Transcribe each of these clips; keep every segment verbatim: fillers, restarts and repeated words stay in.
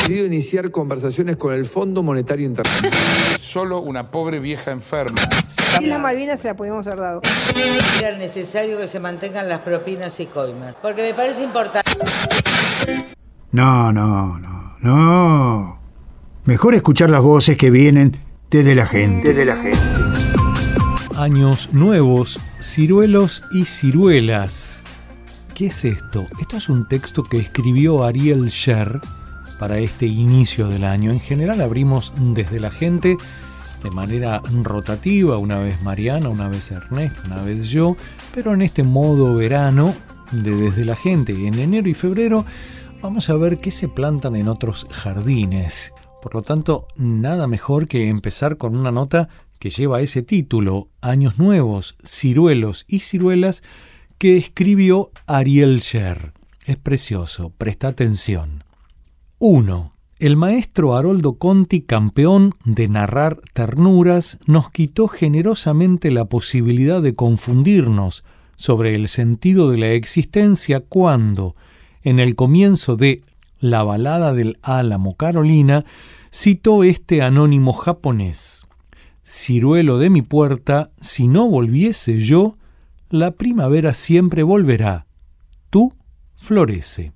decidido iniciar conversaciones con el Fondo Monetario Internacional. Solo una pobre vieja enferma. Islas Malvinas se la pudimos haber dado. Era necesario que se mantengan las propinas y coimas, porque me parece importante. No, no, no, no. Mejor escuchar las voces que vienen desde la gente. Desde la gente. Años nuevos, ciruelos y ciruelas. ¿Qué es esto? Esto es un texto que escribió Ariel Sher para este inicio del año. En general abrimos desde la gente de manera rotativa, una vez Mariana, una vez Ernesto, una vez yo, pero en este modo verano de desde la gente, en enero y febrero, vamos a ver qué se plantan en otros jardines. Por lo tanto, nada mejor que empezar con una nota que lleva ese título, Años Nuevos, Ciruelos y Ciruelas, que escribió Ariel Sher. Es precioso, presta atención. uno. El maestro Haroldo Conti, campeón de narrar ternuras, nos quitó generosamente la posibilidad de confundirnos sobre el sentido de la existencia cuando, en el comienzo de La balada del Álamo Carolina, citó este anónimo japonés: ciruelo de mi puerta, si no volviese yo, la primavera siempre volverá, tú florece.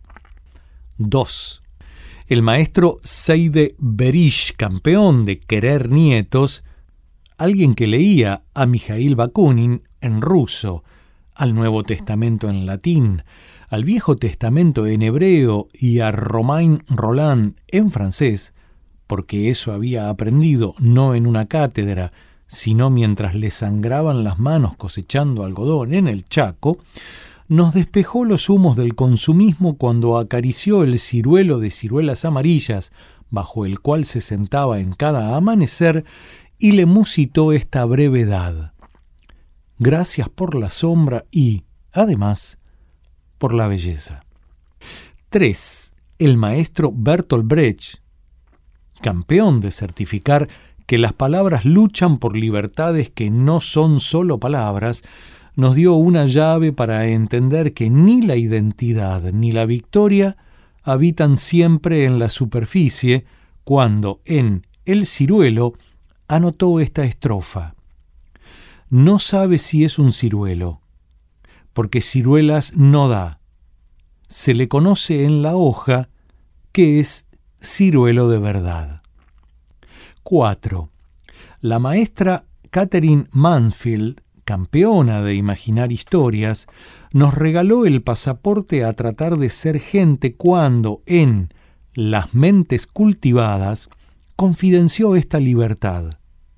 dos. El maestro Seide Berish, campeón de querer nietos, alguien que leía a Mijail Bakunin en ruso, al Nuevo Testamento en latín, al Viejo Testamento en hebreo y a Romain Rolland en francés, porque eso había aprendido no en una cátedra, sino mientras le sangraban las manos cosechando algodón en el Chaco, nos despejó los humos del consumismo cuando acarició el ciruelo de ciruelas amarillas, bajo el cual se sentaba en cada amanecer, y le musitó esta brevedad: gracias por la sombra y, además, por la belleza. tres. El maestro Bertolt Brecht, campeón de certificar que las palabras luchan por libertades que no son solo palabras, nos dio una llave para entender que ni la identidad ni la victoria habitan siempre en la superficie, cuando en El ciruelo anotó esta estrofa: no sabe si es un ciruelo, porque ciruelas no da. Se le conoce en la hoja que es ciruelo de verdad. cuatro. La maestra Catherine Mansfield, campeona de imaginar historias, nos regaló el pasaporte a tratar de ser gente cuando, en Las mentes cultivadas, confidenció esta libertad: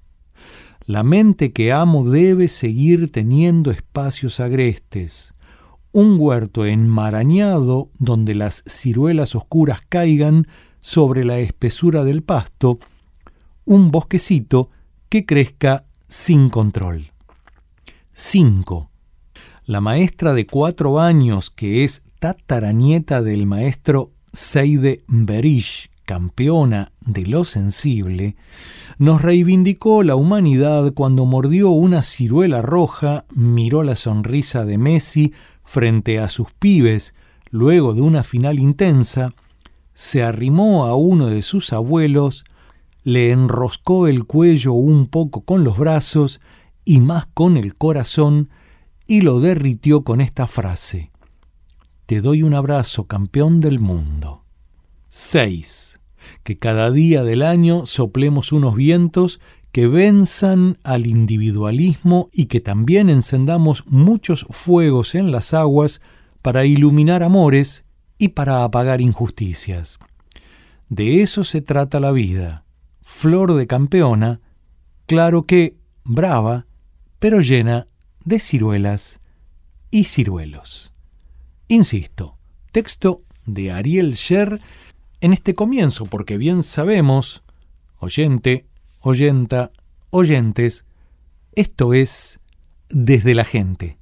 la mente que amo debe seguir teniendo espacios agrestes, un huerto enmarañado donde las ciruelas oscuras caigan sobre la espesura del pasto, un bosquecito que crezca sin control. cinco. La maestra de cuatro años, que es tataranieta del maestro Seide Berish, campeona de lo sensible, nos reivindicó la humanidad cuando mordió una ciruela roja, miró la sonrisa de Messi frente a sus pibes luego de una final intensa, se arrimó a uno de sus abuelos, le enroscó el cuello un poco con los brazos y más con el corazón, y lo derritió con esta frase: te doy un abrazo, campeón del mundo. seis. Que cada día del año soplemos unos vientos que venzan al individualismo y que también encendamos muchos fuegos en las aguas para iluminar amores y para apagar injusticias. De eso se trata la vida. Flor de campeona, claro que brava, pero llena de ciruelas y ciruelos. Insisto, texto de Ariel Sher en este comienzo, porque bien sabemos, oyente, oyenta, oyentes, esto es Desde la Gente.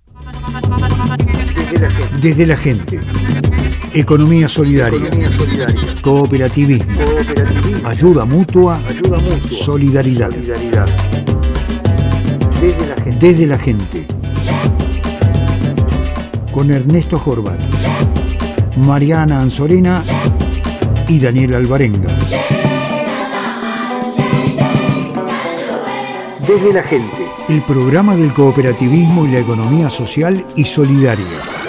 Desde la gente. Desde la gente. Economía solidaria. Economía solidaria. Cooperativismo. Cooperativismo. Ayuda mutua. Ayuda mutua. Solidaridad. Solidaridad. Desde la gente. Desde la gente. Con Ernesto Horvat, Mariana Anzorena y Daniel Alvarenga. Desde la gente, el programa del cooperativismo y la economía social y solidaria.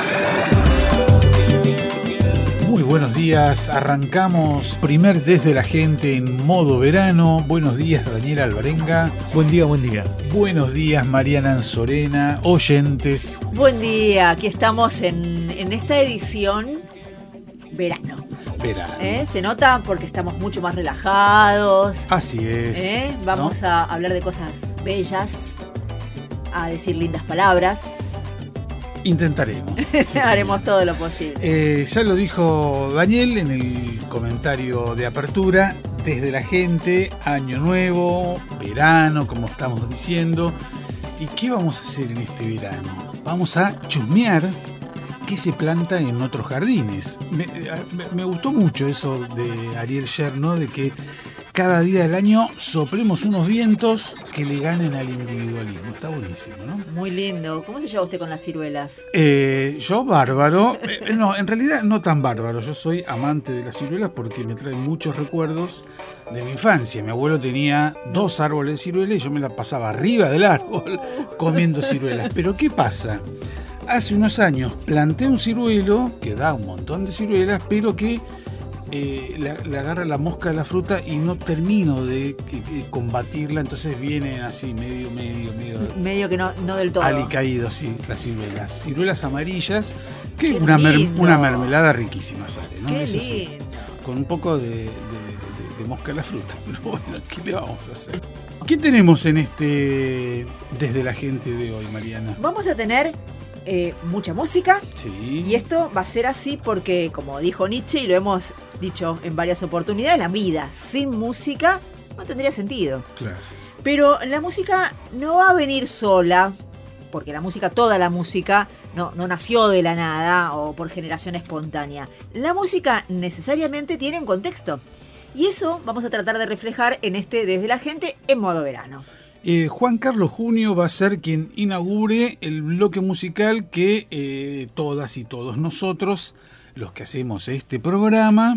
Muy buenos días, arrancamos primer Desde la Gente en modo verano. Buenos días, Daniel Alvarenga. Buen día, buen día. Buenos días, Mariana Anzorena, oyentes. Buen día, aquí estamos en, en esta edición verano. Verano. ¿Eh? Se nota porque estamos mucho más relajados. Así es. ¿Eh? Vamos ¿no? a hablar de cosas bellas, a decir lindas palabras. Intentaremos. Sí, Haremos sí. todo lo posible. Eh, ya lo dijo Daniel en el comentario de apertura. Desde la Gente, año nuevo, verano, como estamos diciendo. ¿Y qué vamos a hacer en este verano? Vamos a chusmear qué se planta en otros jardines. Me, me, me gustó mucho eso de Ariel Sher, ¿no? De que cada día del año soplemos unos vientos que le ganen al individualismo. Está buenísimo, ¿no? Muy lindo. ¿Cómo se lleva usted con las ciruelas? Eh, yo bárbaro. Eh, no, en realidad no tan bárbaro. Yo soy amante de las ciruelas porque me traen muchos recuerdos de mi infancia. Mi abuelo tenía dos árboles de ciruelas y yo me la pasaba arriba del árbol comiendo ciruelas. Pero ¿qué pasa? Hace unos años planté un ciruelo que da un montón de ciruelas, pero que eh, le, le agarra la mosca de la fruta y no termino de, de combatirla, entonces vienen así medio, medio, medio... Medio que no, no del todo. alicaídos, sí, las ciruelas. Ciruelas amarillas, que Qué una, mer, lindo. una mermelada riquísima sale, ¿no? Qué Eso sí, lindo. con un poco de, de, de, de mosca de la fruta, pero bueno, ¿qué le vamos a hacer? ¿Qué tenemos en este Desde la Gente de hoy, Mariana? Vamos a tener eh, mucha música. Sí. Y esto va a ser así porque, como dijo Nietzsche, y lo hemos dicho en varias oportunidades, la vida sin música no tendría sentido. Claro. Pero la música no va a venir sola, porque la música, toda la música, no, no nació de la nada o por generación espontánea. La música necesariamente tiene un contexto. Y eso vamos a tratar de reflejar en este Desde la Gente en modo verano. Eh, Juan Carlos Junio va a ser quien inaugure el bloque musical que eh, todas y todos nosotros, los que hacemos este programa,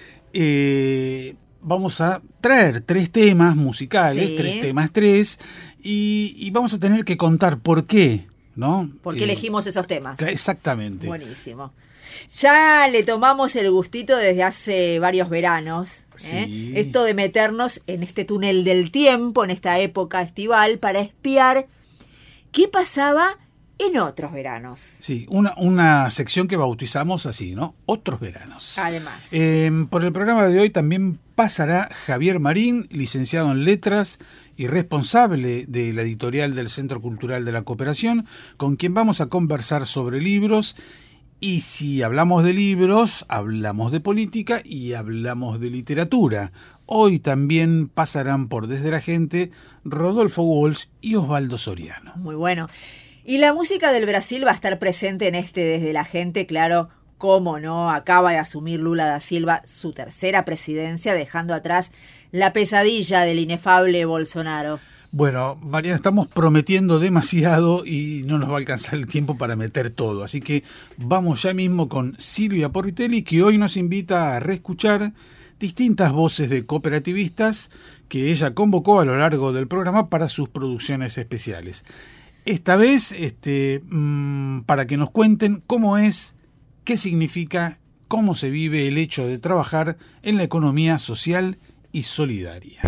eh, vamos a traer tres temas musicales, Sí. tres temas tres, y, y vamos a tener que contar por qué, ¿no? ¿Por qué Eh, elegimos esos temas? Exactamente. Buenísimo. Ya le tomamos el gustito desde hace varios veranos. ¿eh? Sí. Esto de meternos en este túnel del tiempo, en esta época estival, para espiar qué pasaba en otros veranos. Sí, una, una sección que bautizamos así, ¿no? Otros veranos. Además. Eh, por el programa de hoy también pasará Javier Marín, licenciado en Letras y responsable de la editorial del Centro Cultural de la Cooperación, con quien vamos a conversar sobre libros. Y si hablamos de libros, hablamos de política y hablamos de literatura. Hoy también pasarán por Desde la Gente Rodolfo Walsh y Osvaldo Soriano. Muy bueno. Y la música del Brasil va a estar presente en este Desde la Gente, claro, cómo no, acaba de asumir Lula da Silva su tercera presidencia, dejando atrás la pesadilla del inefable Bolsonaro. Bueno, Mariana, estamos prometiendo demasiado y no nos va a alcanzar el tiempo para meter todo. Así que vamos ya mismo con Silvia Porritelli, que hoy nos invita a reescuchar distintas voces de cooperativistas que ella convocó a lo largo del programa para sus producciones especiales. Esta vez, este, mmm, para que nos cuenten cómo es, qué significa, cómo se vive el hecho de trabajar en la economía social y solidaria.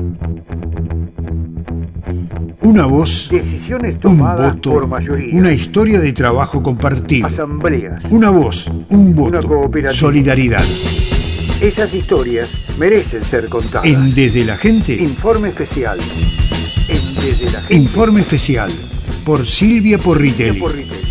Una voz, Decisiones un tomadas voto, por mayoría. una historia de trabajo compartido. Asambleas. Una voz, un Una voto, cooperativa. solidaridad. Esas historias merecen ser contadas. En Desde la Gente, Informe especial. En Desde la Gente. informe especial por Silvia Porritelli. Porritelli.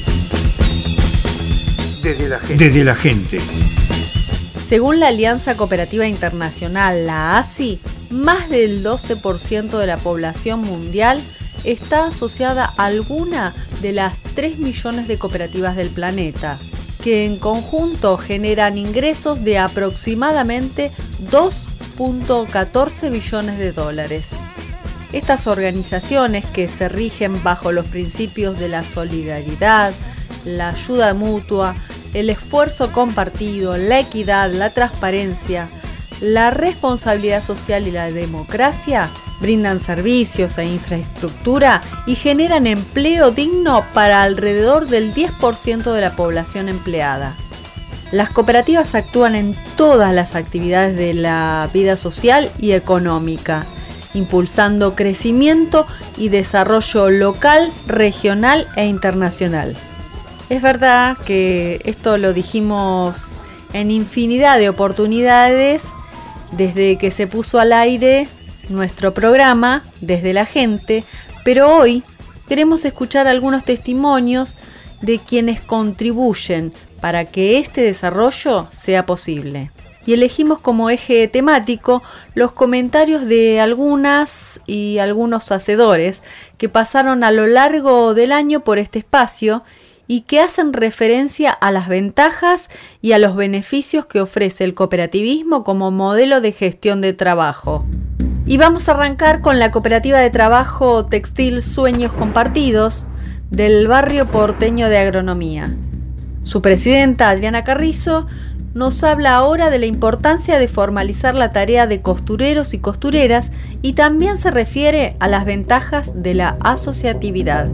Desde la Gente. Desde la Gente. Según la Alianza Cooperativa Internacional, la A S I, más del doce por ciento de la población mundial está asociada a alguna de las tres millones de cooperativas del planeta, que en conjunto generan ingresos de aproximadamente dos punto catorce billones de dólares. Estas organizaciones, que se rigen bajo los principios de la solidaridad, la ayuda mutua, el esfuerzo compartido, la equidad, la transparencia, la responsabilidad social y la democracia brindan servicios e infraestructura y generan empleo digno para alrededor del diez por ciento de la población empleada. Las cooperativas actúan en todas las actividades de la vida social y económica, impulsando crecimiento y desarrollo local, regional e internacional. Es verdad que esto lo dijimos en infinidad de oportunidades desde que se puso al aire nuestro programa, Desde la Gente, pero hoy queremos escuchar algunos testimonios de quienes contribuyen para que este desarrollo sea posible. Y elegimos como eje temático los comentarios de algunas y algunos hacedores que pasaron a lo largo del año por este espacio y que hacen referencia a las ventajas y a los beneficios que ofrece el cooperativismo como modelo de gestión de trabajo. Y vamos a arrancar con la cooperativa de trabajo textil Sueños Compartidos del barrio porteño de Agronomía. Su presidenta, Adriana Carrizo, nos habla ahora de la importancia de formalizar la tarea de costureros y costureras y también se refiere a las ventajas de la asociatividad.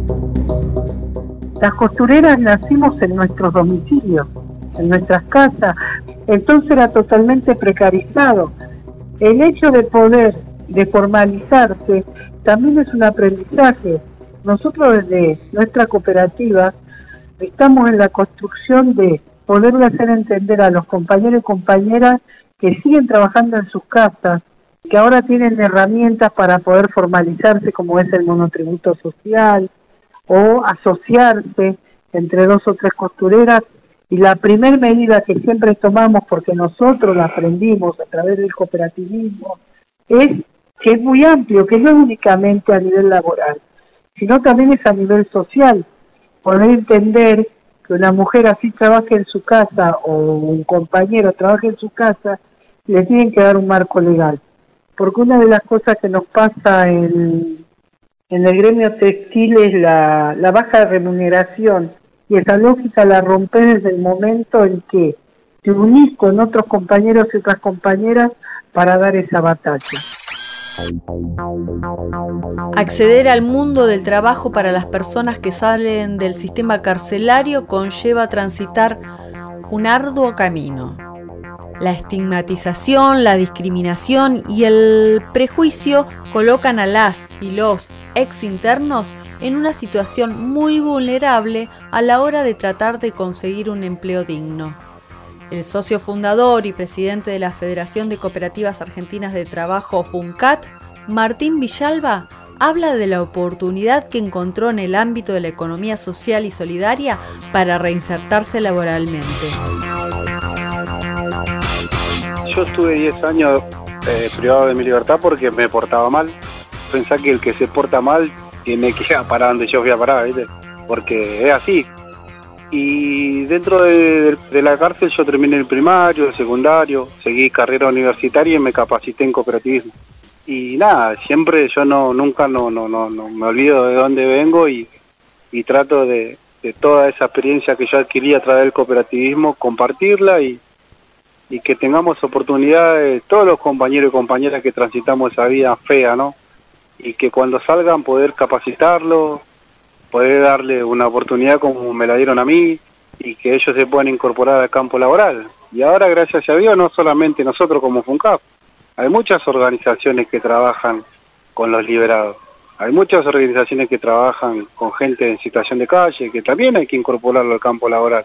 Las costureras nacimos en nuestros domicilios, en nuestras casas, entonces era totalmente precarizado. El hecho de poder, de formalizarse, también es un aprendizaje. Nosotros desde nuestra cooperativa estamos en la construcción de poderle hacer entender a los compañeros y compañeras que siguen trabajando en sus casas, que ahora tienen herramientas para poder formalizarse, como es el monotributo social, o asociarse entre dos o tres costureras. Y la primer medida que siempre tomamos, porque nosotros la aprendimos a través del cooperativismo, es que es muy amplio, que no es únicamente a nivel laboral, sino también es a nivel social. Poder entender que una mujer así trabaje en su casa o un compañero trabaje en su casa, le tienen que dar un marco legal. Porque una de las cosas que nos pasa en, en el gremio textil es la, la baja remuneración. Y esa lógica la rompes desde el momento en que te unís con otros compañeros y otras compañeras para dar esa batalla. Acceder al mundo del trabajo para las personas que salen del sistema carcelario conlleva transitar un arduo camino. La estigmatización, la discriminación y el prejuicio colocan a las y los exinternos en una situación muy vulnerable a la hora de tratar de conseguir un empleo digno. El socio fundador y presidente de la Federación de Cooperativas Argentinas de Trabajo, FUNCAT, Martín Villalba, habla de la oportunidad que encontró en el ámbito de la economía social y solidaria para reinsertarse laboralmente. Yo estuve diez años eh, privado de mi libertad porque me portaba mal. Pensá que el que se porta mal tiene que ir a parar donde yo fui a parar, ¿viste? Porque es así. Y dentro de, de la cárcel yo terminé el primario, el secundario, seguí carrera universitaria y me capacité en cooperativismo. Y nada, siempre yo no nunca no no no, no me olvido de dónde vengo y, y trato de, de toda esa experiencia que yo adquirí a través del cooperativismo, compartirla y, y que tengamos oportunidades, todos los compañeros y compañeras que transitamos esa vida fea, ¿no? Y que cuando salgan poder capacitarlos, poder darle una oportunidad como me la dieron a mí y que ellos se puedan incorporar al campo laboral. Y ahora, gracias a Dios, no solamente nosotros como FUNCAP, hay muchas organizaciones que trabajan con los liberados, hay muchas organizaciones que trabajan con gente en situación de calle, que también hay que incorporarlo al campo laboral.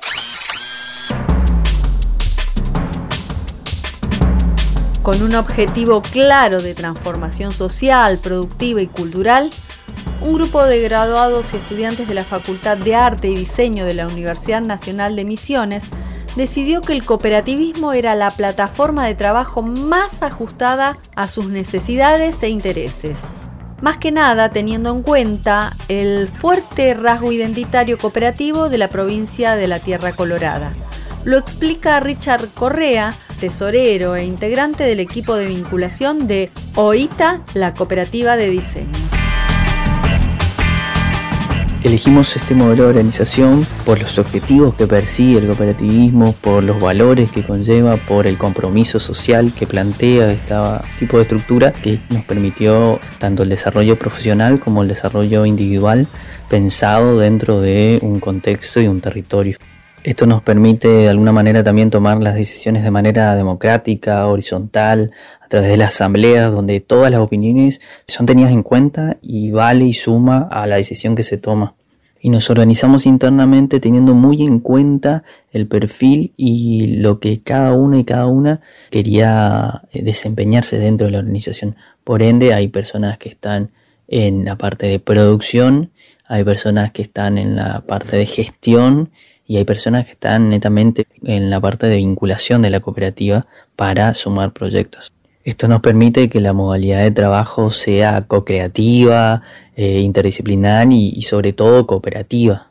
Con un objetivo claro de transformación social, productiva y cultural, un grupo de graduados y estudiantes de la Facultad de Arte y Diseño de la Universidad Nacional de Misiones decidió que el cooperativismo era la plataforma de trabajo más ajustada a sus necesidades e intereses. Más que nada teniendo en cuenta el fuerte rasgo identitario cooperativo de la provincia de la Tierra Colorada. Lo explica Richard Correa, tesorero e integrante del equipo de vinculación de OITA, la cooperativa de diseño. Elegimos este modelo de organización por los objetivos que persigue el cooperativismo, por los valores que conlleva, por el compromiso social que plantea este tipo de estructura que nos permitió tanto el desarrollo profesional como el desarrollo individual pensado dentro de un contexto y un territorio. Esto nos permite de alguna manera también tomar las decisiones de manera democrática, horizontal, a través de las asambleas donde todas las opiniones son tenidas en cuenta y vale y suma a la decisión que se toma. Y nos organizamos internamente teniendo muy en cuenta el perfil y lo que cada uno y cada una quería desempeñarse dentro de la organización. Por ende, hay personas que están en la parte de producción, hay personas que están en la parte de gestión y hay personas que están netamente en la parte de vinculación de la cooperativa para sumar proyectos. Esto nos permite que la modalidad de trabajo sea co-creativa, eh, interdisciplinar y, y sobre todo cooperativa.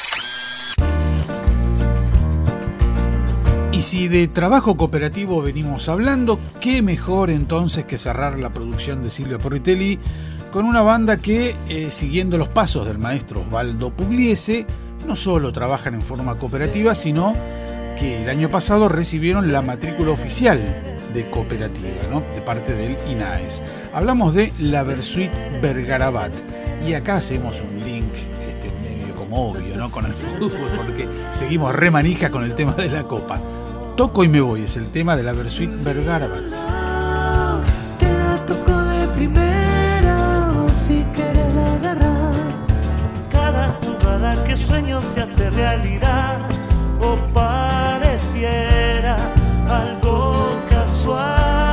Y si de trabajo cooperativo venimos hablando, qué mejor entonces que cerrar la producción de Silvia Porritelli con una banda que, eh, siguiendo los pasos del maestro Osvaldo Pugliese, no solo trabajan en forma cooperativa, sino que el año pasado recibieron la matrícula oficial de cooperativa, ¿no?, de parte del I N A E S. Hablamos de la Versuit Vergarabat y acá hacemos un link este, medio como obvio, ¿no?, con el fútbol, porque seguimos re manija con el tema de la Copa. Toco y me voy es el tema de la Versuit Vergarabat. Te la toco de primera, o si quieres la agarrar. Cada jugada que sueño se hace realidad, o pareciera algo casual.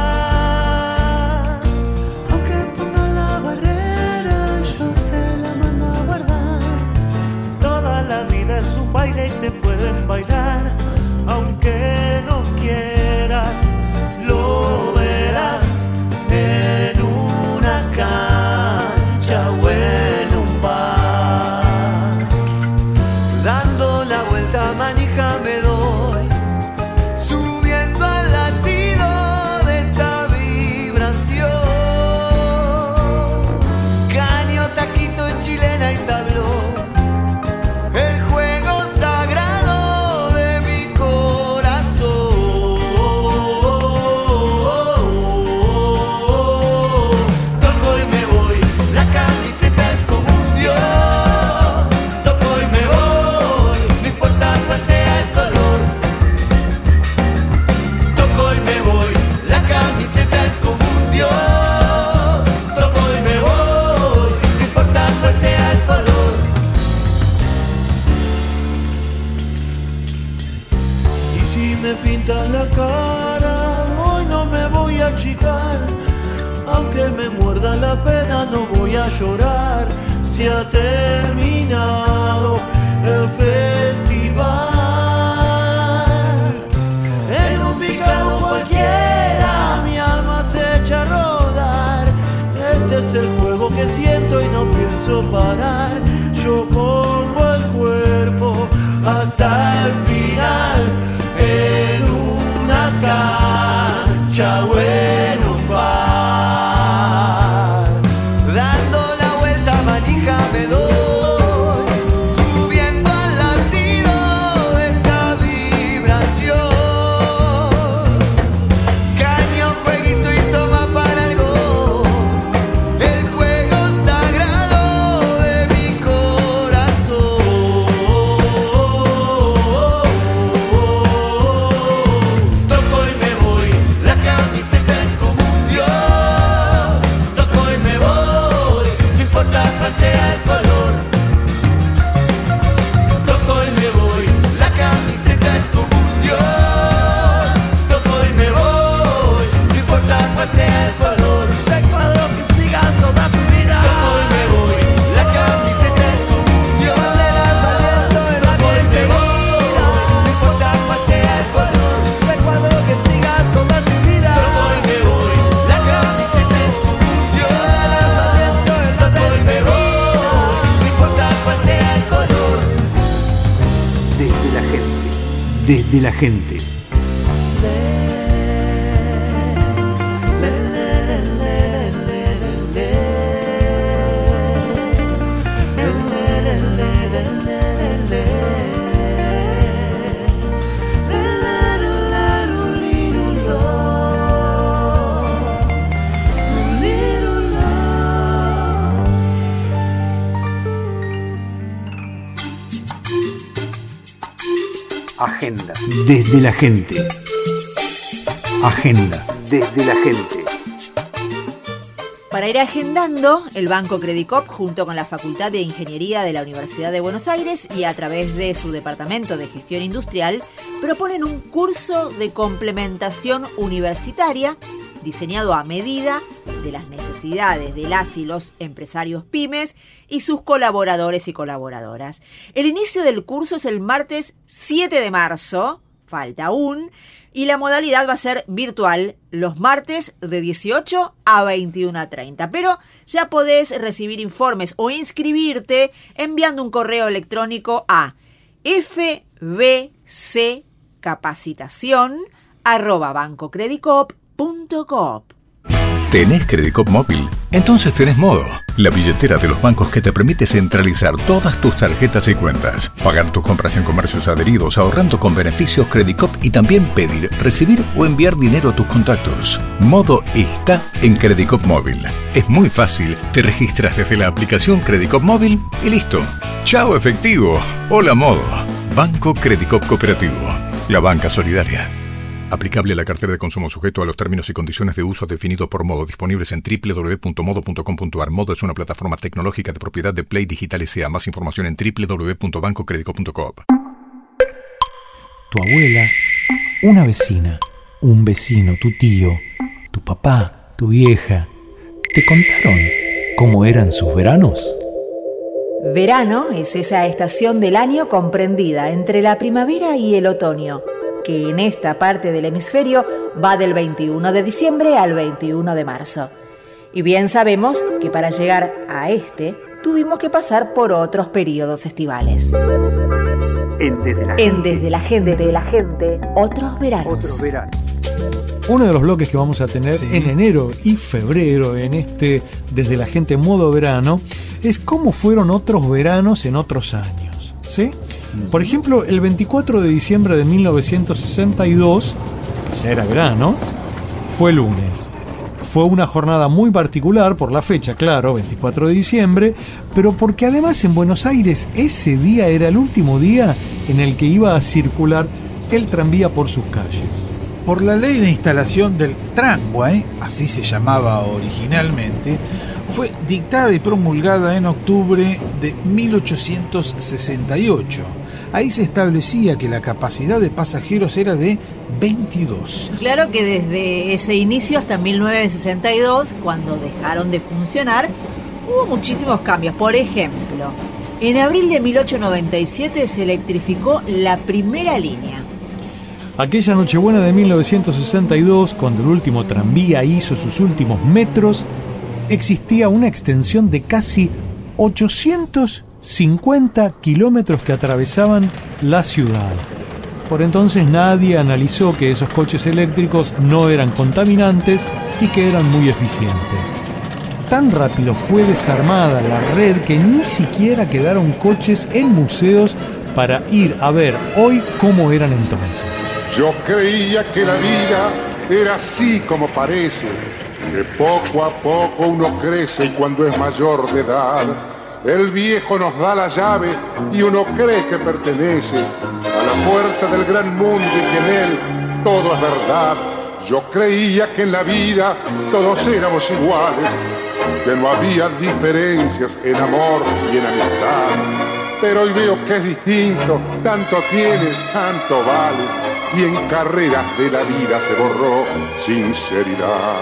Aunque ponga la barrera, yo te la mando a guardar. Toda la vida es un baile y te pueden bailar, aunque no quieras, lo verás en una cancha o en un bar. Dando la vuelta manija me doy, subiendo al latido de esta vibración. Caño, taquito, chilena y tablón, el juego sagrado de mi corazón. Toco y me voy, la camiseta es como un dios. Toco y me voy, no importa cuál sea el color. Toco y me voy, la camiseta es como un dios. Toco y me voy, no importa cuál sea el color. Y si me pintan la cara, hoy no me voy a achicar. Aunque me muerda la pena, no voy a llorar. Si ha terminado el festival, en un picado cualquiera mi alma se echa a rodar. Este es el juego que siento y no pienso parar. Yo pongo el cuerpo hasta el final, en una cancha o en un bar. Dando la vuelta manija me doy, subiendo al latido de esta vibración. Caño, jueguito y toma para el gol, el juego sagrado de mi corazón. Toco y me voy, la camiseta es como un dios. Toco y me voy, no importa cuál sea el color. Toco y me voy, la camiseta es como un dios. Toco y me voy, no importa cuál sea el color. Recuerdo que sigas toda tu vida. Toco y me voy, la camiseta es como un dios. Toco y me voy, no importa cuál sea el color. Recuerdo que sigas toda tu vida. Toco y me voy, la camiseta es como un dios. Toco y me voy, no importa cuál sea el color. Desde la gente. Desde la gente. Le, le, le, le, le, le, le, le, le, le. Agenda. Desde la gente. Agenda. Desde la gente. Para ir agendando, el Banco Credicop, junto con la Facultad de Ingeniería de la Universidad de Buenos Aires y a través de su Departamento de Gestión Industrial, proponen un curso de complementación universitaria diseñado a medida de las necesidades de las y los empresarios pymes y sus colaboradores y colaboradoras. El inicio del curso es el martes siete de marzo, falta aún, y la modalidad va a ser virtual los martes de dieciocho a veintiuno treinta. Pero ya podés recibir informes o inscribirte enviando un correo electrónico a fbccapacitación arroba bancocredicop punto coop. ¿Tenés Credicop móvil? Entonces tenés Modo, la billetera de los bancos que te permite centralizar todas tus tarjetas y cuentas, pagar tus compras en comercios adheridos ahorrando con beneficios Credicop y también pedir, recibir o enviar dinero a tus contactos. Modo está en Credicop móvil. Es muy fácil, te registras desde la aplicación Credicop móvil y listo. ¡Chao efectivo! Hola Modo. Banco Credicop Cooperativo. La banca solidaria. Aplicable a la cartera de consumo sujeto a los términos y condiciones de uso definidos por Modo, disponibles en doble u doble u doble u punto modo punto com punto a r. Modo es una plataforma tecnológica de propiedad de Play Digital S A. Más información en doble u doble u doble u punto banco credicop punto coop. Tu abuela, una vecina, un vecino, tu tío, tu papá, tu vieja, ¿te contaron cómo eran sus veranos? Verano es esa estación del año comprendida entre la primavera y el otoño, que en esta parte del hemisferio va del veintiuno de diciembre al veintiuno de marzo. Y bien sabemos que para llegar a este tuvimos que pasar por otros periodos estivales. En Desde la En Gente. Desde la Gente, Desde la gente otros veranos. Otros veranos. Uno de los bloques que vamos a tener Sí. en enero y febrero en este Desde la Gente modo verano es cómo fueron otros veranos en otros años, ¿sí? Por ejemplo, el veinticuatro de diciembre de mil novecientos sesenta y dos, que ya era verano, fue lunes. Fue una jornada muy particular por la fecha, claro, veinticuatro de diciembre, pero porque además en Buenos Aires ese día era el último día en el que iba a circular el tranvía por sus calles. Por la ley de instalación del tramway, así se llamaba originalmente, fue dictada y promulgada en octubre de mil ochocientos sesenta y ocho. Ahí se establecía que la capacidad de pasajeros era de veintidós. Claro que desde ese inicio hasta mil novecientos sesenta y dos, cuando dejaron de funcionar, hubo muchísimos cambios. Por ejemplo, en abril de mil ochocientos noventa y siete se electrificó la primera línea. Aquella Nochebuena de mil novecientos sesenta y dos, cuando el último tranvía hizo sus últimos metros, existía una extensión de casi ochocientos cincuenta kilómetros que atravesaban la ciudad. Por entonces nadie analizó que esos coches eléctricos no eran contaminantes y que eran muy eficientes. Tan rápido fue desarmada la red que ni siquiera quedaron coches en museos para ir a ver hoy cómo eran entonces. Yo creía que la vida era así como parece, que poco a poco uno crece y cuando es mayor de edad, el viejo nos da la llave y uno cree que pertenece a la puerta del gran mundo y que en él todo es verdad. Yo creía que en la vida todos éramos iguales, que no había diferencias en amor y en amistad. Pero hoy veo que es distinto, tanto tienes, tanto vales, y en carreras de la vida se borró sinceridad.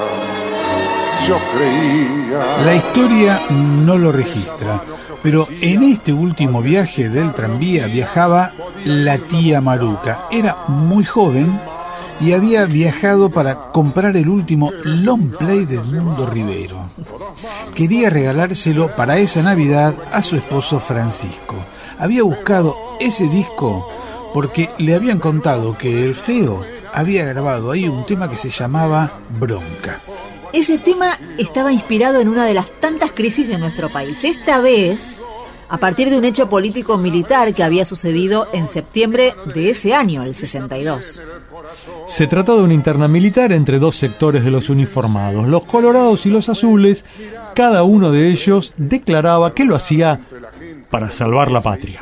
Yo creía... La historia no lo registra, pero en este último viaje del tranvía viajaba la tía Maruca. Era muy joven y había viajado para comprar el último long play de Mundo Rivero. Quería regalárselo para esa Navidad a su esposo Francisco. Había buscado ese disco porque le habían contado que el Feo había grabado ahí un tema que se llamaba Bronca. Ese tema estaba inspirado en una de las tantas crisis de nuestro país. Esta vez, a partir de un hecho político-militar que había sucedido en septiembre de ese año, el sesenta y dos. Se trató de una interna militar entre dos sectores de los uniformados, los colorados y los azules. Cada uno de ellos declaraba que lo hacía para salvar la patria.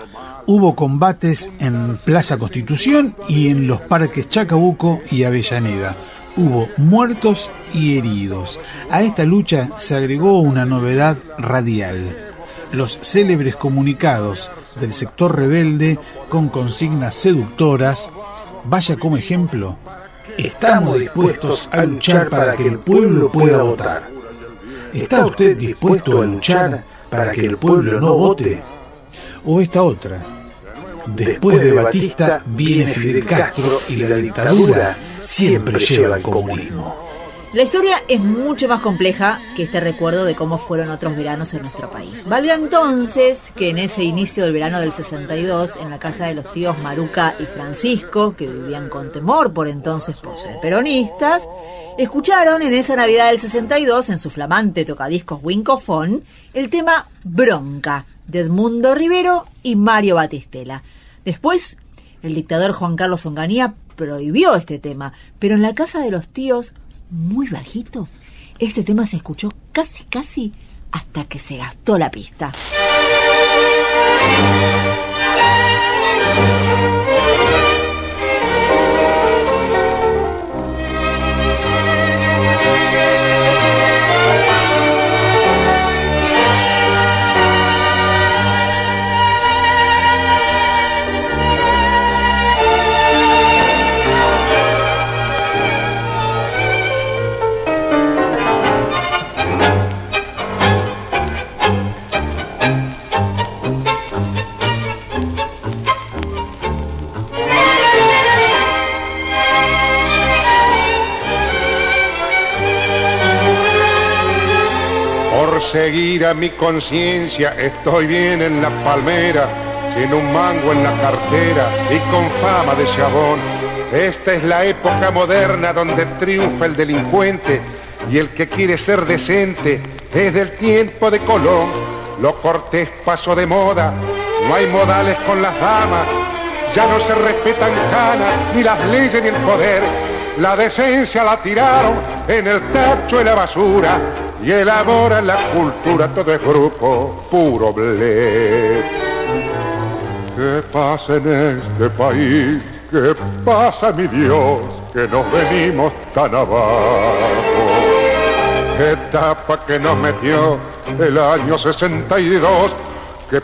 Hubo combates en Plaza Constitución y en los parques Chacabuco y Avellaneda. Hubo muertos y heridos. A esta lucha se agregó una novedad radial: los célebres comunicados del sector rebelde con consignas seductoras. Vaya como ejemplo: estamos dispuestos a luchar para que el pueblo pueda votar. ¿Está usted dispuesto a luchar para que el pueblo no vote? O esta otra: después de Batista viene Fidel Castro y la dictadura siempre lleva al comunismo. La historia es mucho más compleja que este recuerdo de cómo fueron otros veranos en nuestro país. Valga entonces que en ese inicio del verano del sesenta y dos, en la casa de los tíos Maruca y Francisco, que vivían con temor por entonces por ser peronistas, escucharon en esa Navidad del sesenta y dos, en su flamante tocadiscos Wincofón, el tema Bronca, de Edmundo Rivero y Mario Batistela. Después, el dictador Juan Carlos Onganía prohibió este tema, pero en la casa de los tíos, muy bajito, este tema se escuchó casi casi hasta que se gastó la pista. Seguir a mi conciencia, estoy bien en la palmera, sin un mango en la cartera y con fama de chabón. Esta es la época moderna donde triunfa el delincuente y el que quiere ser decente es del tiempo de Colón. Lo cortés pasó de moda, no hay modales con las damas, ya no se respetan canas, ni las leyes ni el poder. La decencia la tiraron en el tacho de la basura y elabora la cultura, todo es grupo, puro bled. ¿Qué pasa en este país? ¿Qué pasa, mi Dios? Que nos venimos tan abajo. ¿Qué etapa que nos metió el año sesenta y dos? ¿Qué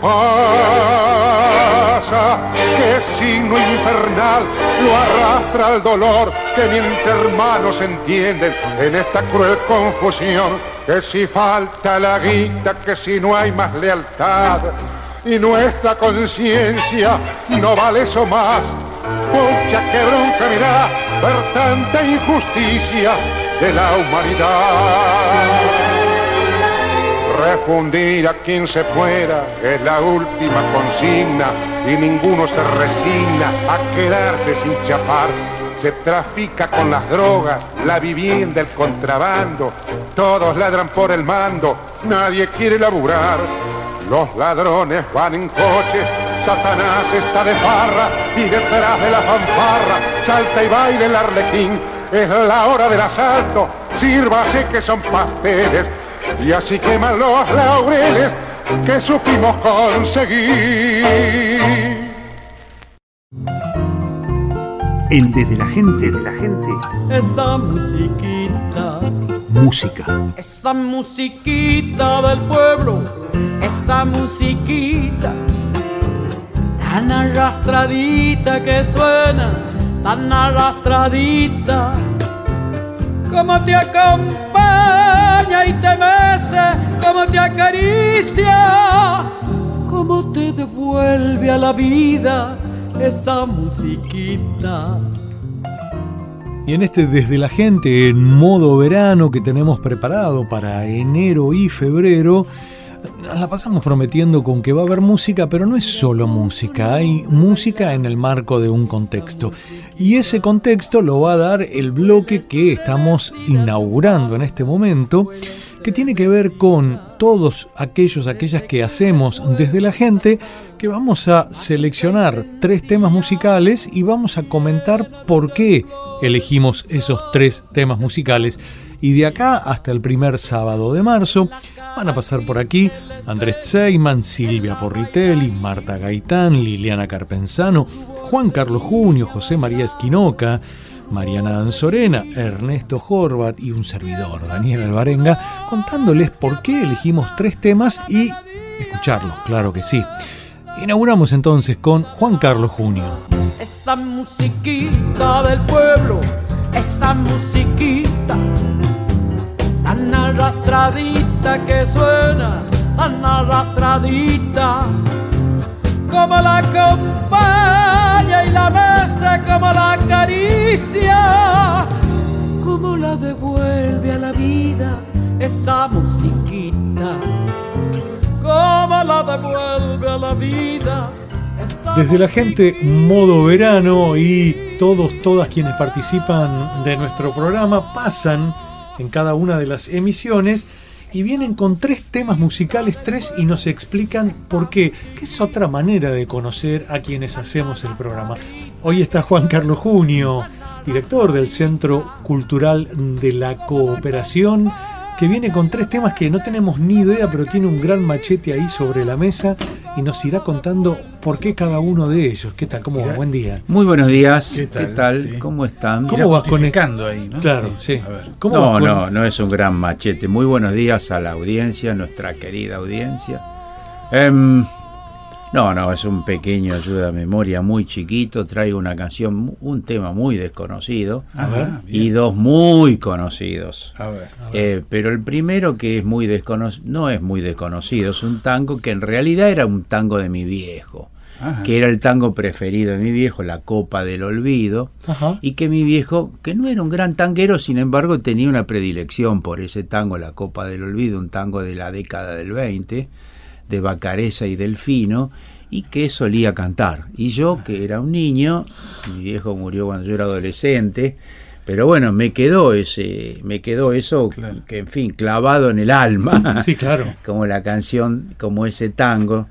pasa? ¿Qué signo infernal lo arrastra al dolor? Que ni entre hermanos entienden en esta cruel confusión. Que si falta la guita, que si no hay más lealtad, y nuestra conciencia no vale eso más. Pucha, qué bronca mirá ver tanta injusticia de la humanidad. Refundir a quien se pueda es la última consigna y ninguno se resigna a quedarse sin chapar. Se trafica con las drogas, la vivienda, el contrabando, todos ladran por el mando, nadie quiere laburar. Los ladrones van en coche, Satanás está de farra y detrás de la fanfarra salta y baila el arlequín. Es la hora del asalto, sírvase que son pasteles y así queman los laureles que supimos conseguir. El Desde la Gente, de la gente. Esa musiquita, música. esa musiquita del pueblo, esa musiquita tan arrastradita que suena, tan arrastradita, como te acompaña y te mece, como te acaricia, como te devuelve a la vida esa musiquita. Y en este Desde la Gente, en modo verano que tenemos preparado para enero y febrero, nos la pasamos prometiendo con que va a haber música, pero no es solo música, hay música en el marco de un contexto. Y ese contexto lo va a dar el bloque que estamos inaugurando en este momento, que tiene que ver con todos aquellos, aquellas que hacemos Desde la Gente, que vamos a seleccionar tres temas musicales y vamos a comentar por qué elegimos esos tres temas musicales. Y de acá hasta el primer sábado de marzo van a pasar por aquí Andrés Seyman, Silvia Porritelli, Marta Gaitán, Liliana Carpenzano, Juan Carlos Junio, José María Esquinoca, Mariana Danzorena, Ernesto Horvat y un servidor, Daniel Alvarenga, contándoles por qué elegimos tres temas y escucharlos, claro que sí. Inauguramos entonces con Juan Carlos Junio. Esa musiquita del pueblo, esa musiquita tan arrastradita que suena, tan arrastradita, como la acompaña y la besa, como la acaricia, como la devuelve a la vida esa musiquita, como la devuelve a la vida. Desde la gente Modo Verano y todos, todas quienes participan de nuestro programa pasan en cada una de las emisiones y vienen con tres temas musicales, tres, y nos explican por qué, que es otra manera de conocer a quienes hacemos el programa. Hoy está Juan Carlos Junio, director del Centro Cultural de la Cooperación, que viene con tres temas que no tenemos ni idea, pero tiene un gran machete ahí sobre la mesa y nos irá contando por qué cada uno de ellos. ¿Qué tal? ¿Cómo va? Buen día. Muy buenos días. ¿Qué tal? ¿Qué tal? Sí. ¿Cómo están? ¿Cómo vas conectando ahí, no? Claro, sí. sí. A ver. ¿Cómo no, vas con... no, no es un gran machete. Muy buenos días a la audiencia, nuestra querida audiencia. Um, no, no, es un pequeño ayuda a memoria muy chiquito. Traigo una canción, un tema muy desconocido. A ver, y dos muy conocidos. A ver, a ver. Eh, pero el primero, que es muy desconocido, no es muy desconocido, es un tango que en realidad era un tango de mi viejo. Ajá. Que era el tango preferido de mi viejo, La Copa del Olvido. Ajá. Y que mi viejo, que no era un gran tanguero, sin embargo tenía una predilección por ese tango, La Copa del Olvido, un tango de la década del veinte, de Bacareza y Delfino, y que solía cantar. Y yo, que era un niño, mi viejo murió cuando yo era adolescente, pero bueno, me quedó ese, me quedó eso, claro, que en fin, clavado en el alma. Sí, claro. Como la canción, como ese tango.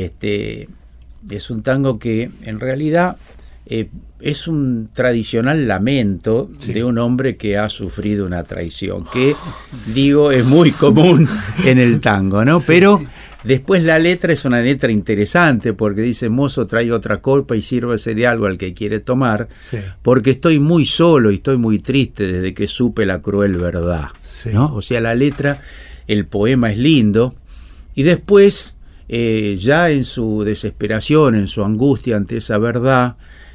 Este es un tango que en realidad eh, es un tradicional lamento, sí, de un hombre que ha sufrido una traición, que digo es muy común en el tango, ¿no? Pero después la letra es una letra interesante, porque dice: mozo, trae otra copa y sírvese de algo al que quiere tomar, sí, porque estoy muy solo y estoy muy triste desde que supe la cruel verdad, sí, ¿no? O sea, la letra, el poema es lindo, y después eh, ya en su desesperación, en su angustia ante esa verdad,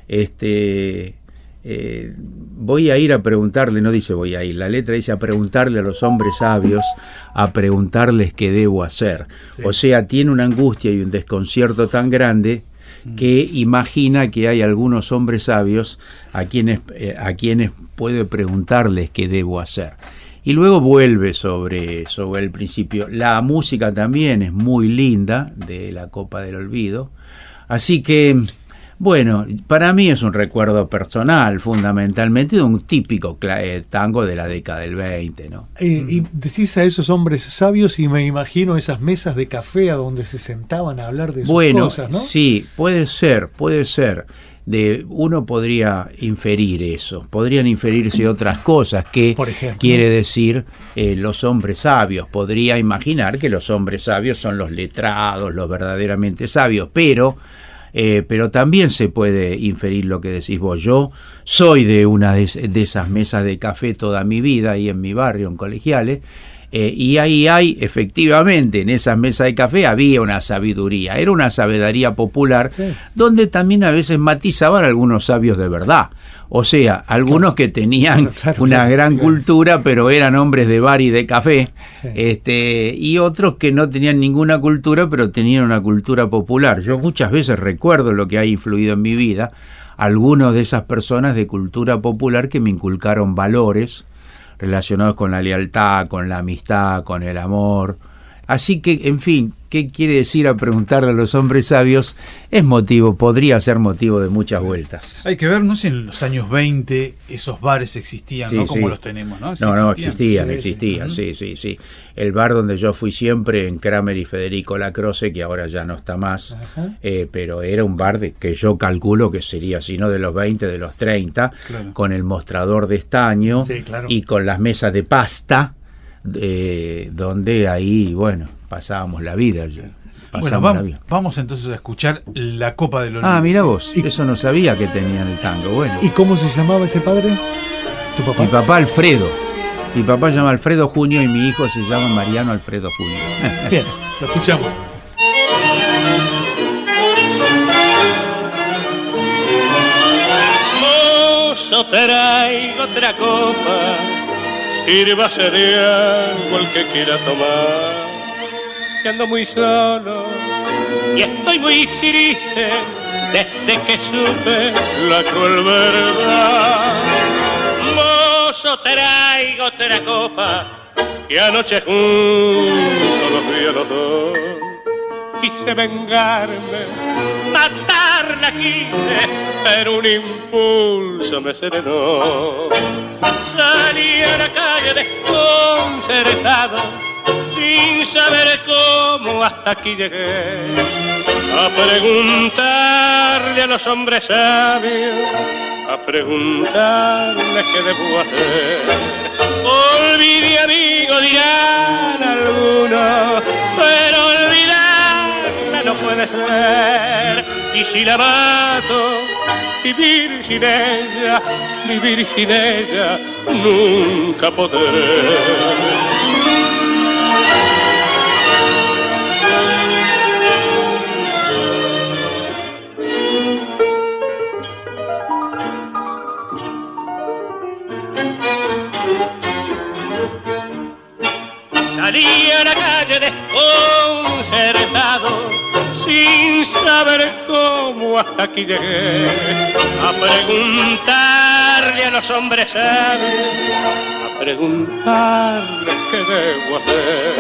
este eh, voy a ir a preguntarle, no dice voy a ir, la letra dice a preguntarle a los hombres sabios, a preguntarles qué debo hacer. Sí. O sea, tiene una angustia y un desconcierto tan grande que imagina que hay algunos hombres sabios a quienes, eh, a quienes puede preguntarles qué debo hacer. Y luego vuelve sobre, sobre el principio. La música también es muy linda, de La Copa del Olvido. Así que, bueno, para mí es un recuerdo personal, fundamentalmente, de un típico eh, tango de la década del veinte, ¿no? Eh, y decís a esos hombres sabios y me imagino esas mesas de café a donde se sentaban a hablar de sus bueno, cosas, ¿no? Sí, puede ser, puede ser. De, uno podría inferir eso, podrían inferirse otras cosas, que por ejemplo, quiere decir eh, los hombres sabios. Podría imaginar que los hombres sabios son los letrados, los verdaderamente sabios, pero eh, pero también se puede inferir lo que decís vos. Yo soy de una de, de esas mesas de café toda mi vida, ahí en mi barrio, en Colegiales. Eh, y ahí hay, efectivamente, en esas mesas de café había una sabiduría, era una sabiduría popular, sí, donde también a veces matizaban algunos sabios de verdad. O sea, algunos claro, que tenían claro, una claro, gran claro. cultura, pero eran hombres de bar y de café, sí, este, y otros que no tenían ninguna cultura, pero tenían una cultura popular. Yo muchas veces recuerdo lo que ha influido en mi vida, algunos de esas personas de cultura popular que me inculcaron valores relacionados con la lealtad, con la amistad, con el amor. Así que, en fin, ¿qué quiere decir a preguntarle a los hombres sabios? Es motivo, podría ser motivo de muchas vueltas. Hay que ver, no sé, en los años veinte esos bares existían, sí, ¿no? Como sí. los tenemos, ¿no? Sí, no, no, existían, existían, sí, existían, sí, sí, sí. El bar donde yo fui siempre, en Kramer y Federico Lacroce, que ahora ya no está más, eh, pero era un bar de, que yo calculo que sería, si no de los veinte, de los treinta, claro, con el mostrador de estaño, sí, claro, y con las mesas de pasta, eh, donde ahí, bueno, pasábamos la vida. Pasábamos bueno, vamos, la vida. vamos entonces a escuchar La Copa del Olvido. Ah, mira vos, eso no sabía que tenían el tango. Bueno. ¿Y cómo se llamaba ese padre? ¿Tu papá? Mi papá Alfredo. Mi papá se llama Alfredo Junio y mi hijo se llama Mariano Alfredo Junio. Bien, lo escuchamos. Mozo, traigo otra copa, sírvase de algo el que quiera tomar, que ando muy solo y estoy muy triste desde que supe la cruel verdad. Mozo, traigo otra copa, que anoche juntos los vi a los dos. Quise vengarme, matarla quise, pero un impulso me serenó. Salí a la calle desconcertado, sin saber cómo hasta aquí llegué, a preguntarle a los hombres sabios, a preguntarle qué debo hacer. Olvide, amigo, dirán algunos, pero olvidarla no puede ser. Y si la mato, vivir sin ella, vivir sin ella, nunca podré. Salí a la calle desconcertado, sin saber cómo hasta aquí llegué, a preguntarle a los hombres sabios, a preguntarles qué debo hacer.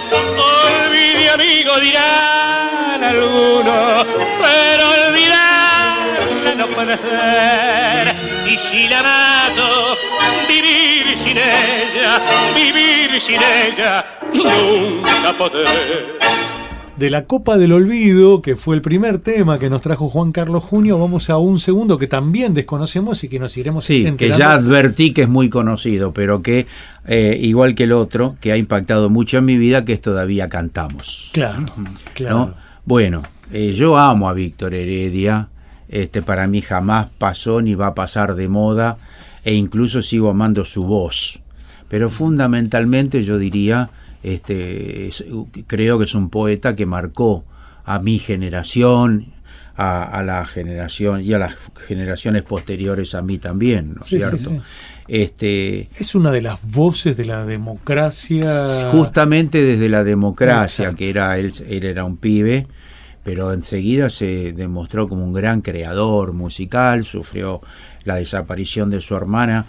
Olvide, amigo, dirán algunos, pero olvidarla no puede ser. Y si la mato, vivir sin ella, vivir sin ella, nunca podré. De La Copa del Olvido, que fue el primer tema que nos trajo Juan Carlos Junio, vamos a un segundo que también desconocemos y que nos iremos sí, enterando. Que ya advertí que es muy conocido, pero que, eh, igual que el otro, que ha impactado mucho en mi vida, que es Todavía Cantamos. Claro, claro. ¿No? Bueno, eh, yo amo a Víctor Heredia, este, para mí jamás pasó ni va a pasar de moda, e incluso sigo amando su voz. Pero fundamentalmente yo diría... Este, es, creo que es un poeta que marcó a mi generación, a, a la generación y a las generaciones posteriores a mí también, ¿no es sí, cierto? Sí, sí. Este, es una de las voces de la democracia. Justamente desde la democracia, exacto. Que era él, él era un pibe, pero enseguida se demostró como un gran creador musical, sufrió la desaparición de su hermana,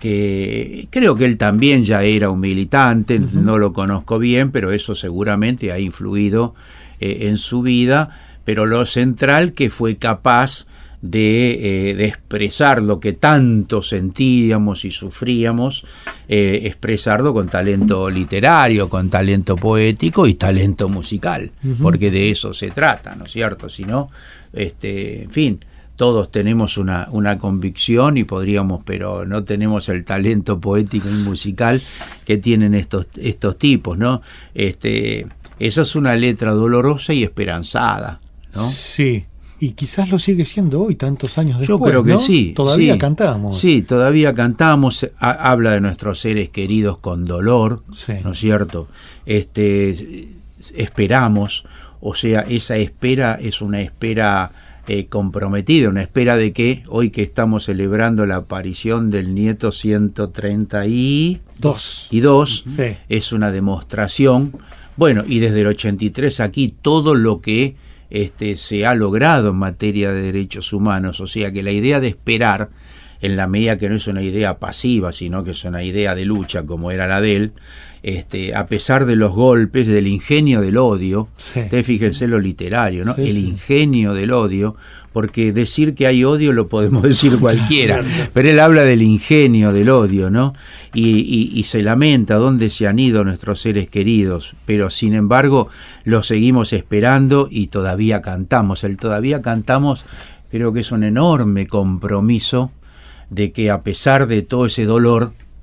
que creo que él también ya era un militante, uh-huh. No lo conozco bien, pero eso seguramente ha influido eh, en su vida, pero lo central que fue capaz de, eh, de expresar lo que tanto sentíamos y sufríamos, eh, expresarlo con talento literario, con talento poético y talento musical, uh-huh. Porque de eso se trata, ¿no es cierto? Si no, este, en fin... Todos tenemos una, una convicción y podríamos, pero no tenemos el talento poético y musical que tienen estos, estos tipos, ¿no? Este, esa es una letra dolorosa y esperanzada, ¿no? Sí, y quizás lo sigue siendo hoy, tantos años después. Yo creo que ¿no? sí. Todavía sí, cantamos. Sí, todavía cantamos. Ha, habla de nuestros seres queridos con dolor, sí. ¿No es cierto? Este, esperamos, o sea, esa espera es una espera... Eh, comprometida, una espera de que hoy que estamos celebrando la aparición del nieto ciento treinta y dos, y dos sí. Es una demostración, bueno, y desde el ochenta y tres aquí todo lo que este, se ha logrado en materia de derechos humanos, o sea que la idea de esperar, en la medida que no es una idea pasiva, sino que es una idea de lucha como era la de él, este, a pesar de los golpes, del ingenio del odio, sí. Ustedes fíjense lo literario, ¿no? Sí, el sí. Ingenio del odio, porque decir que hay odio lo podemos decir cualquiera, pero él habla del ingenio del odio, ¿no? Y, y, y se lamenta dónde se han ido nuestros seres queridos, pero sin embargo los seguimos esperando y todavía cantamos. El todavía cantamos creo que es un enorme compromiso de que a pesar de todo ese dolor,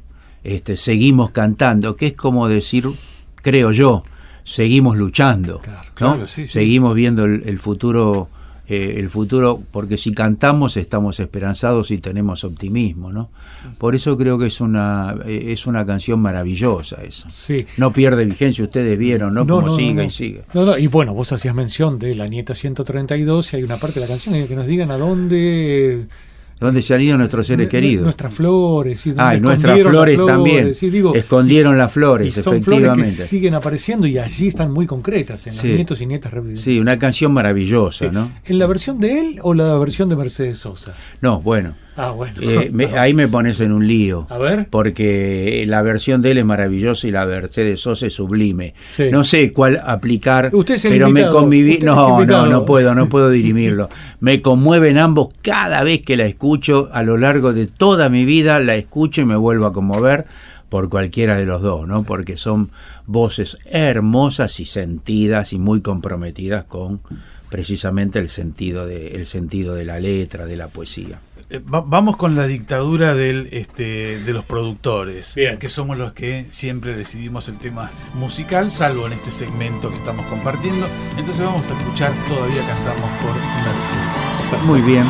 este, seguimos cantando, que es como decir, creo yo, seguimos luchando, Claro, ¿no? claro, sí, sí. Seguimos viendo el, el futuro, eh, el futuro, porque si cantamos estamos esperanzados y tenemos optimismo, ¿no? Por eso creo que es una eh, es una canción maravillosa esa. Sí. No pierde vigencia, ustedes vieron, ¿no? No, Como no, sigue no, no. y sigue. No, no, y bueno, vos hacías mención de la nieta ciento treinta y dos y hay una parte de la canción que nos digan a dónde... ¿Dónde se han ido nuestros seres Nu- queridos? Nuestras flores. ¿Sí? Ah, y Donde nuestras escondieron flores, las también. Sí, digo, Escondieron y- las flores, y son efectivamente. flores que siguen apareciendo y allí están muy concretas en Sí. los nietos y nietas. Sí, una canción maravillosa, Sí. ¿no? ¿En la versión de él o la versión de Mercedes Sosa? No, bueno. Ah, bueno. Eh, me- ahí me pones en un lío. A ver. Porque la versión de él es maravillosa y la Mercedes Sosa es sublime. Sí. No sé cuál aplicar, Usted es el pero me invitado, conviví. usted es No, no, invitado. no puedo, no puedo dirimirlo. Me conmueven ambos cada vez que la escucho. A lo largo de toda mi vida la escucho y me vuelvo a conmover por cualquiera de los dos, ¿no? Porque son voces hermosas y sentidas y muy comprometidas con precisamente el sentido de, el sentido de la letra, de la poesía. Eh, va- vamos con la dictadura del, este, de los productores, Bien. que somos los que siempre decidimos el tema musical, salvo en este segmento que estamos compartiendo. Entonces vamos a escuchar Todavía Cantamos por Mercedes Sosa. Muy bien.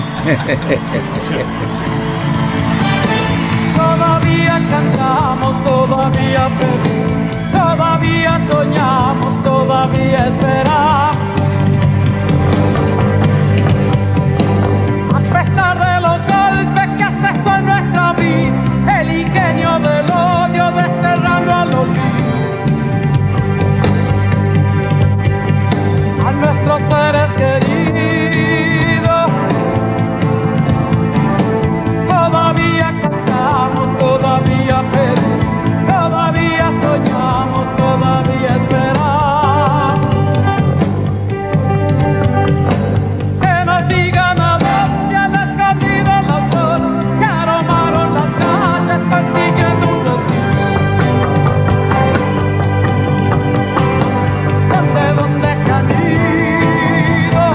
Todavía cantamos, todavía pedimos, todavía soñamos, todavía esperamos. A pesar de los golpes que asestó en nuestra vida, el ingenio del odio desterrando a los vivos, a nuestros seres queridos, todavía cantamos, todavía pedimos, todavía soñamos, todavía esperamos. Que nos digan a dónde han escondido las flores que aromaron las calles persiguiendo un destino. ¿Dónde, dónde se han ido?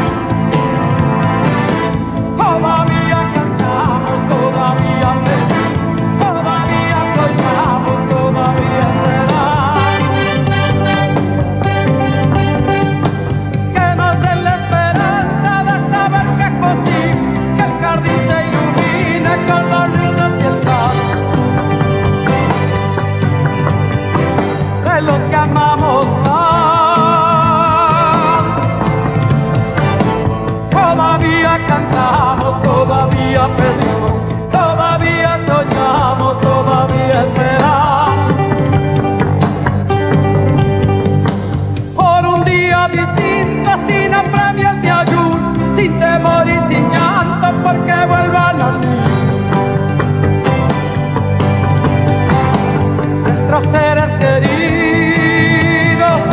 Todavía cantamos, todavía pedimos, todavía soñamos, todavía esperamos. Que nos den la esperanza de saber que es posible que el jardín se ilumine con las risas y el canto de los que amamos más. Todavía cantamos, todavía pedimos, todavía soñamos, todavía esperamos. Por un día distinto, sin apremios ni ayuno, sin temor y sin llanto, porque vuelvan a mí nuestros seres queridos.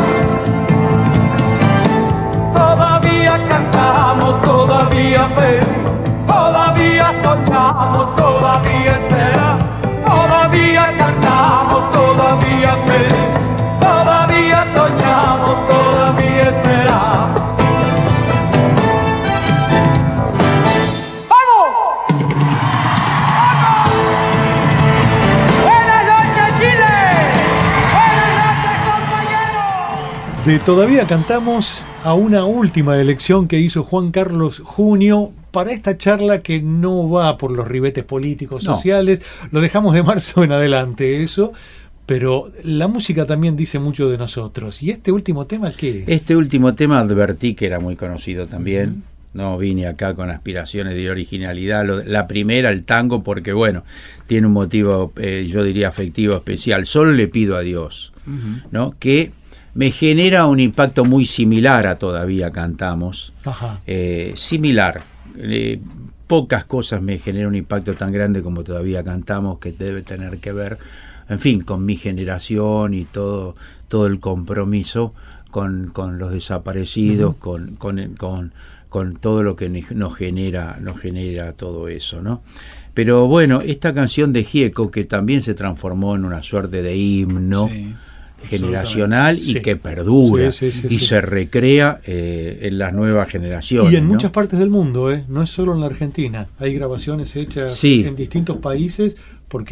Todavía cantamos, todavía pedimos, todavía soñamos, todavía esperamos. Todavía cantamos, todavía pedimos, todavía soñamos, todavía esperamos. ¡Vamos! ¡Vamos! ¡Buenas noches, Chile! ¡Buenas noches, compañeros! De Todavía Cantamos a una última elección que hizo Juan Carlos Junio para esta charla que no va por los ribetes políticos, No. sociales. Lo dejamos de marzo en adelante eso, pero la música también dice mucho de nosotros. ¿Y este último tema qué es? Este último tema advertí que era muy conocido también. No vine acá con aspiraciones de originalidad. Lo- La primera, el tango, porque bueno, tiene un motivo, eh, yo diría, afectivo especial. Solo le pido a Dios, ¿no? Que me genera un impacto muy similar a Todavía Cantamos. Ajá. Eh, similar. Eh, pocas cosas me generan un impacto tan grande como Todavía Cantamos, que debe tener que ver, en fin, con mi generación y todo, todo el compromiso con, con los desaparecidos, Ujú. con, con, con, con todo lo que ne- nos genera, nos genera todo eso, ¿no? Pero bueno, esta canción de Gieco, que también se transformó en una suerte de himno, Sí, generacional y Sí. que perdura Sí, sí, sí, y sí. se recrea eh, en las nuevas generaciones. Y en ¿no? muchas partes del mundo, ¿eh? No es solo en la Argentina. Hay grabaciones hechas Sí. en distintos países porque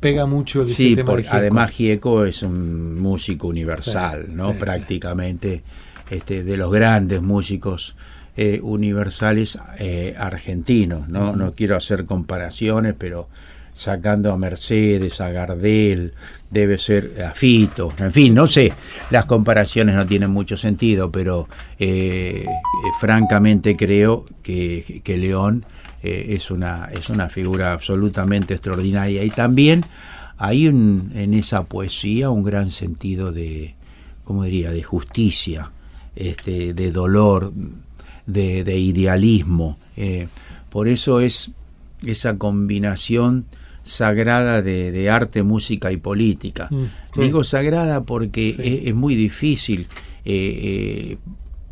pega mucho el Sí, tema por, de Gieco. además Gieco es un músico universal, Sí, ¿no? sí, Prácticamente este, de los grandes músicos eh, universales eh, argentinos, ¿no? Uh-huh. No quiero hacer comparaciones, pero sacando a Mercedes, a Gardel, debe ser a Fito, en fin, no sé, las comparaciones no tienen mucho sentido, pero eh, eh, francamente creo que, que León eh, es una es una figura absolutamente extraordinaria, y también hay un, en esa poesía un gran sentido de, ¿cómo diría?, de justicia, este, de dolor, de, de idealismo. Eh, por eso es esa combinación sagrada de, de arte, música y política. Mm, sí. Digo sagrada porque sí. es, es muy difícil eh, eh,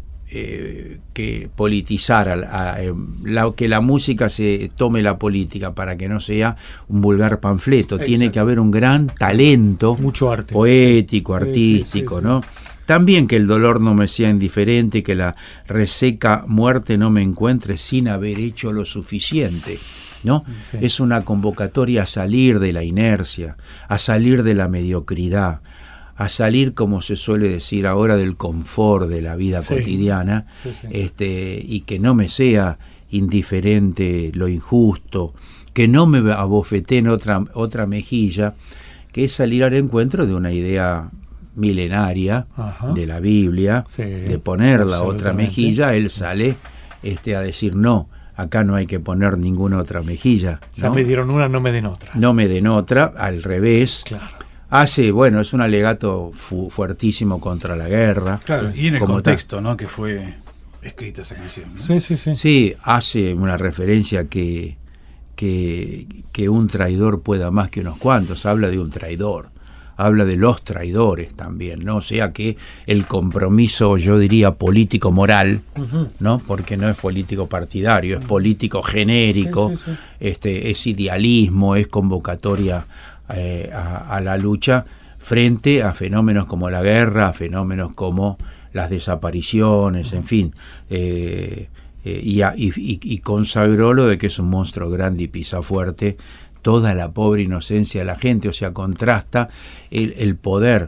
eh, que politizar, a, a, a, la, que la música se tome la política para que no sea un vulgar panfleto. Exacto. Tiene que haber un gran talento, mucho arte, poético, sí. artístico, sí, sí, sí, ¿no? sí. También que el dolor no me sea indiferente, que la reseca muerte no me encuentre sin haber hecho lo suficiente, ¿no? Sí. Es una convocatoria a salir de la inercia, a salir de la mediocridad, a salir, como se suele decir ahora, del confort de la vida sí. cotidiana, sí, sí. Este, y que no me sea indiferente lo injusto, que no me abofeteen otra, otra mejilla, que es salir al encuentro de una idea milenaria, ajá, de la Biblia, sí, de poner la otra mejilla. Él sale este, a decir no, acá no hay que poner ninguna otra mejilla, ¿no? Ya me dieron una, no me den otra. No me den otra, al revés. Claro. Hace, bueno, es un alegato fu fuertísimo contra la guerra. Claro, y en el contexto, ¿no?, que fue escrita esa canción, ¿no? Sí, sí, sí. Sí, hace una referencia que, que, que un traidor pueda más que unos cuantos, habla de un traidor. Habla de los traidores también, ¿no? O sea que el compromiso, yo diría, político-moral, uh-huh, ¿no? Porque no es político partidario, es político genérico, sí, sí, sí. Este, es idealismo, es convocatoria eh, a, a la lucha frente a fenómenos como la guerra, a fenómenos como las desapariciones, uh-huh, en fin. Eh, eh, y, a, y, y, y consagró lo de que es un monstruo grande y pisa fuerte toda la pobre inocencia de la gente, o sea, contrasta el, el poder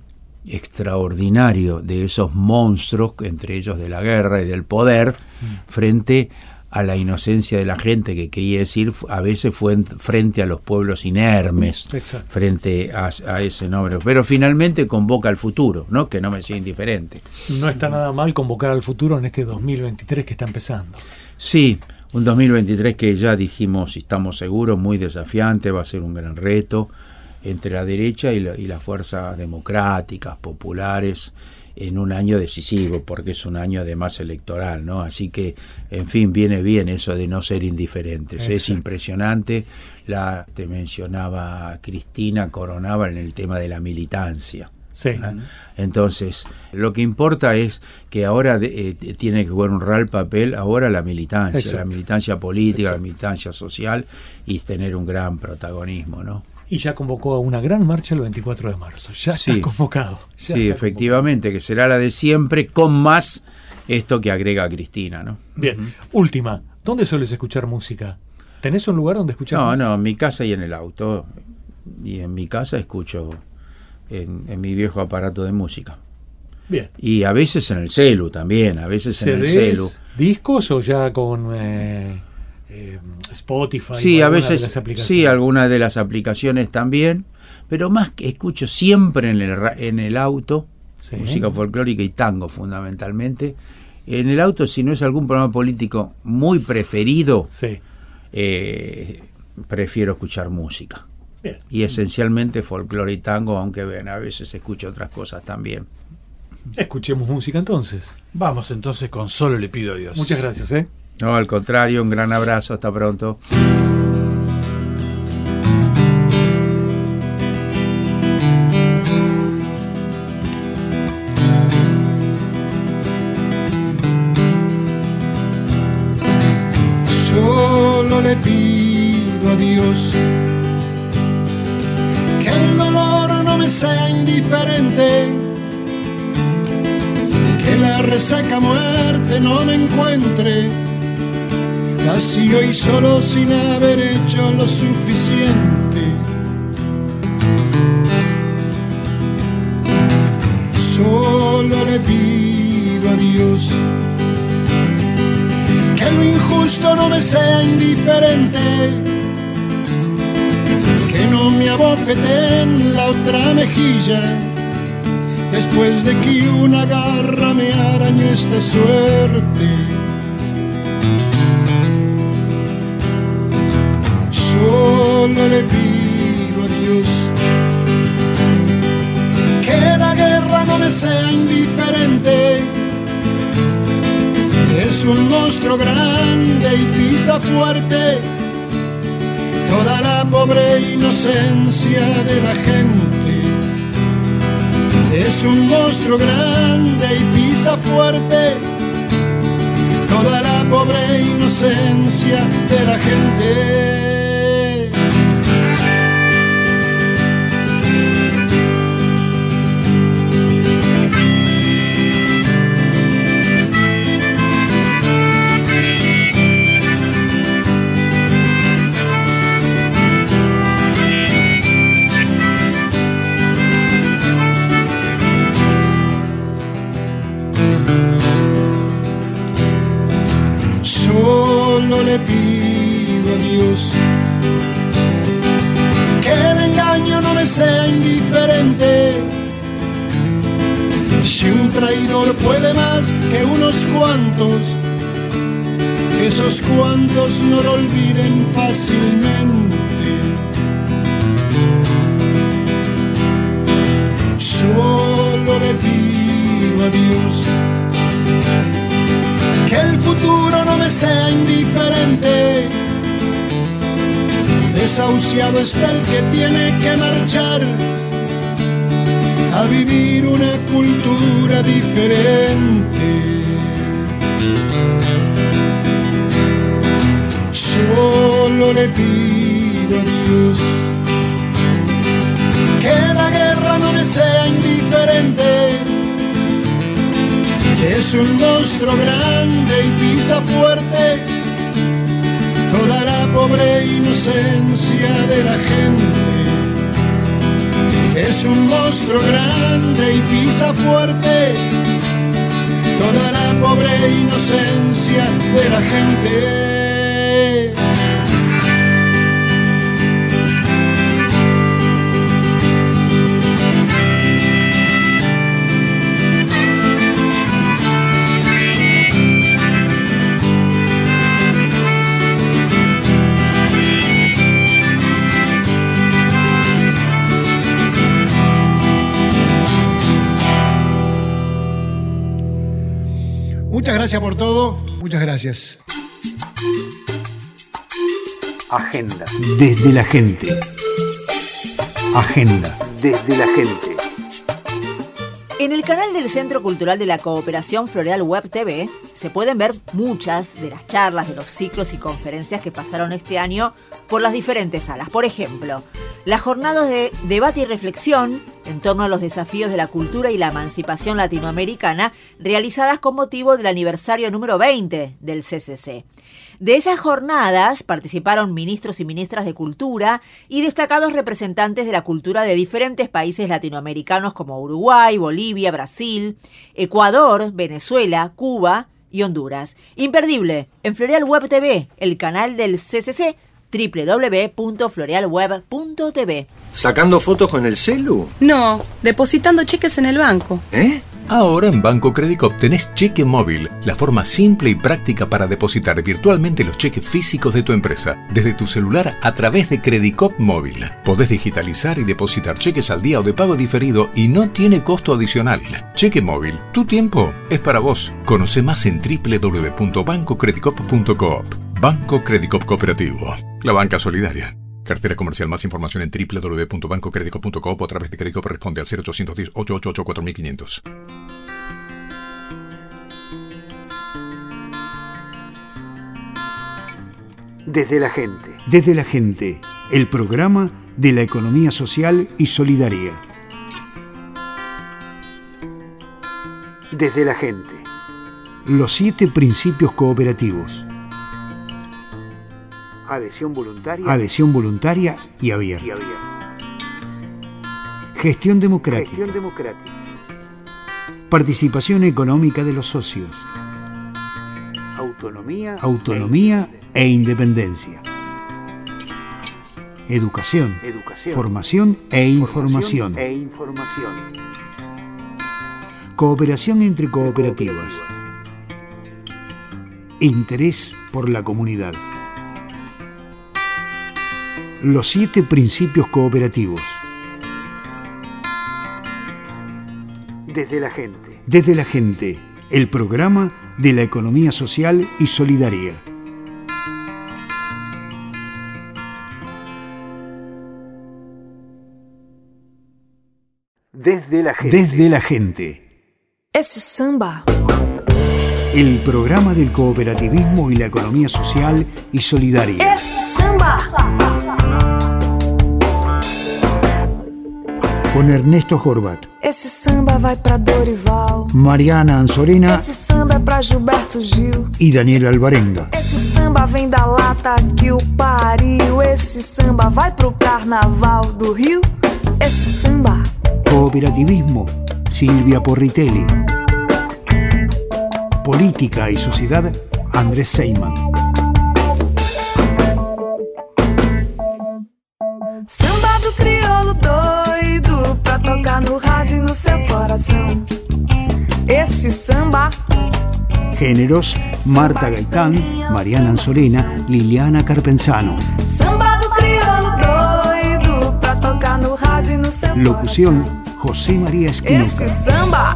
extraordinario de esos monstruos, entre ellos de la guerra y del poder, mm. frente a la inocencia de la gente, que quería decir a veces fue frente a los pueblos inermes, exacto, frente a, a ese nombre. Pero finalmente convoca al futuro, ¿no?, que no me sea indiferente. No está nada mal convocar al futuro en este dos mil veintitrés que está empezando. Sí, un dos mil veintitrés que ya dijimos y estamos seguros, muy desafiante, va a ser un gran reto entre la derecha y, la, y las fuerzas democráticas, populares, en un año decisivo, porque es un año además electoral, ¿no? Así que, en fin, viene bien eso de no ser indiferentes. Exacto. Es impresionante. La, te mencionaba Cristina Coronaba en el tema de la militancia. Sí. ¿eh? Entonces, lo que importa es que ahora de, eh, tiene que jugar un real papel ahora la militancia, exacto, la militancia política, exacto, la militancia social, y tener un gran protagonismo, ¿no? Y ya convocó a una gran marcha el veinticuatro de marzo, ya sí, está convocado. Ya sí, está efectivamente, convocado, que será la de siempre, con más esto que agrega Cristina, ¿no? Bien, uh-huh. Última, ¿dónde sueles escuchar música? ¿Tenés un lugar donde escuchar no, música? No, no, en mi casa y en el auto, y en mi casa escucho en, en mi viejo aparato de música. Bien. Y a veces en el celu también, a veces en el celu. ¿Discos o ya con eh, eh, Spotify? Sí, a veces, de las aplicaciones? Sí, algunas de las aplicaciones también, pero más que escucho siempre en el, en el auto, sí, música folclórica y tango fundamentalmente. En el auto, si no es algún programa político muy preferido, sí, eh, prefiero escuchar música. Bien. Y esencialmente folclore y tango, aunque ven, a veces escucho otras cosas también. Escuchemos música entonces. Vamos entonces con Solo le pido a Dios. Muchas gracias, ¿eh? No, al contrario, un gran abrazo, hasta pronto. Solo le pido a Dios que el dolor no me sea indiferente, que la reseca muerte no me encuentre vacío y solo sin haber hecho lo suficiente. Solo le pido a Dios que lo injusto no me sea indiferente, que no me abofete en la otra mejilla, después de que una garra me arañó esta suerte. Solo le pido a Dios que la guerra no me sea indiferente. Es un monstruo grande y pisa fuerte toda la pobre inocencia de la gente. Es un monstruo grande y pisa fuerte toda la pobre inocencia de la gente. Solo le pido a Dios que el engaño no me sea indiferente. Si un traidor puede más que unos cuantos, esos cuantos no lo olviden fácilmente. Solo le pido a Dios que el futuro no me sea indiferente. Desahuciado está el que tiene que marchar a vivir una cultura diferente. Solo le pido a Dios que la guerra no me sea indiferente. Es un monstruo grande y pisa fuerte toda la pobre inocencia de la gente. Es un monstruo grande y pisa fuerte toda la pobre inocencia de la gente. Muchas gracias por todo. Muchas gracias. Agenda. Desde la gente. Agenda. Desde la gente. En el canal del Centro Cultural de la Cooperación Floreal Web T V se pueden ver muchas de las charlas, de los ciclos y conferencias que pasaron este año por las diferentes salas. Por ejemplo, las jornadas de debate y reflexión en torno a los desafíos de la cultura y la emancipación latinoamericana realizadas con motivo del aniversario número veinte del C C C. De esas jornadas participaron ministros y ministras de Cultura y destacados representantes de la cultura de diferentes países latinoamericanos como Uruguay, Bolivia, Brasil, Ecuador, Venezuela, Cuba y Honduras. Imperdible en Floreal Web T V, el canal del C C C, doble u doble u doble u punto floreal web punto t v. ¿Sacando fotos con el celu? No, depositando cheques en el banco. ¿Eh? Ahora en Banco Credicop tenés cheque móvil, la forma simple y práctica para depositar virtualmente los cheques físicos de tu empresa, desde tu celular a través de Credicop Móvil. Podés digitalizar y depositar cheques al día o de pago diferido y no tiene costo adicional. Cheque móvil, tu tiempo es para vos. Conoce más en doble u doble u doble u punto banco credicop punto coop. Banco Credicop Cooperativo, la banca solidaria. Cartera comercial. Más información en doble u doble u doble u punto banco credicop punto coop o a través de Credicop. Responde al cero ochocientos diez, ochocientos ochenta y ocho, cuatro mil quinientos. Desde la gente. Desde la gente. El programa de la economía social y solidaria. Desde la gente. Los siete principios cooperativos. Adhesión voluntaria. Adhesión voluntaria y abierta. Y abierta. Gestión democrática. Gestión democrática. Participación económica de los socios. Autonomía. Autonomía e independencia. Educación. Educación. Formación e información. E información. Cooperación entre cooperativas. Interés por la comunidad. Los siete principios cooperativos. Desde la gente. Desde la gente, el programa de la economía social y solidaria. Desde la gente. Desde la gente. Esse samba. El programa del cooperativismo y la economía social y solidaria. Esse samba. Con Ernesto Horvat. Esse samba vai pra Dorival. Mariana Anzorena. Esse samba é pra Gilberto Gil. Y Daniel Alvarenga. Esse samba vem da lata que o pariu. Esse samba vai pro carnaval do Rio. Esse samba. Cooperativismo, Silvia Porritelli. Política y sociedad, Andrés Seyman. Samba do crioulo doido pra tocar no rádio e no seu coração. Esse samba. Géneros, Marta Gaitán, Mariana Anzorena, Liliana Carpenzano. Samba do crioulo doido pra tocar no rádio e no seu Locución, José María Esquinoca. Esse samba.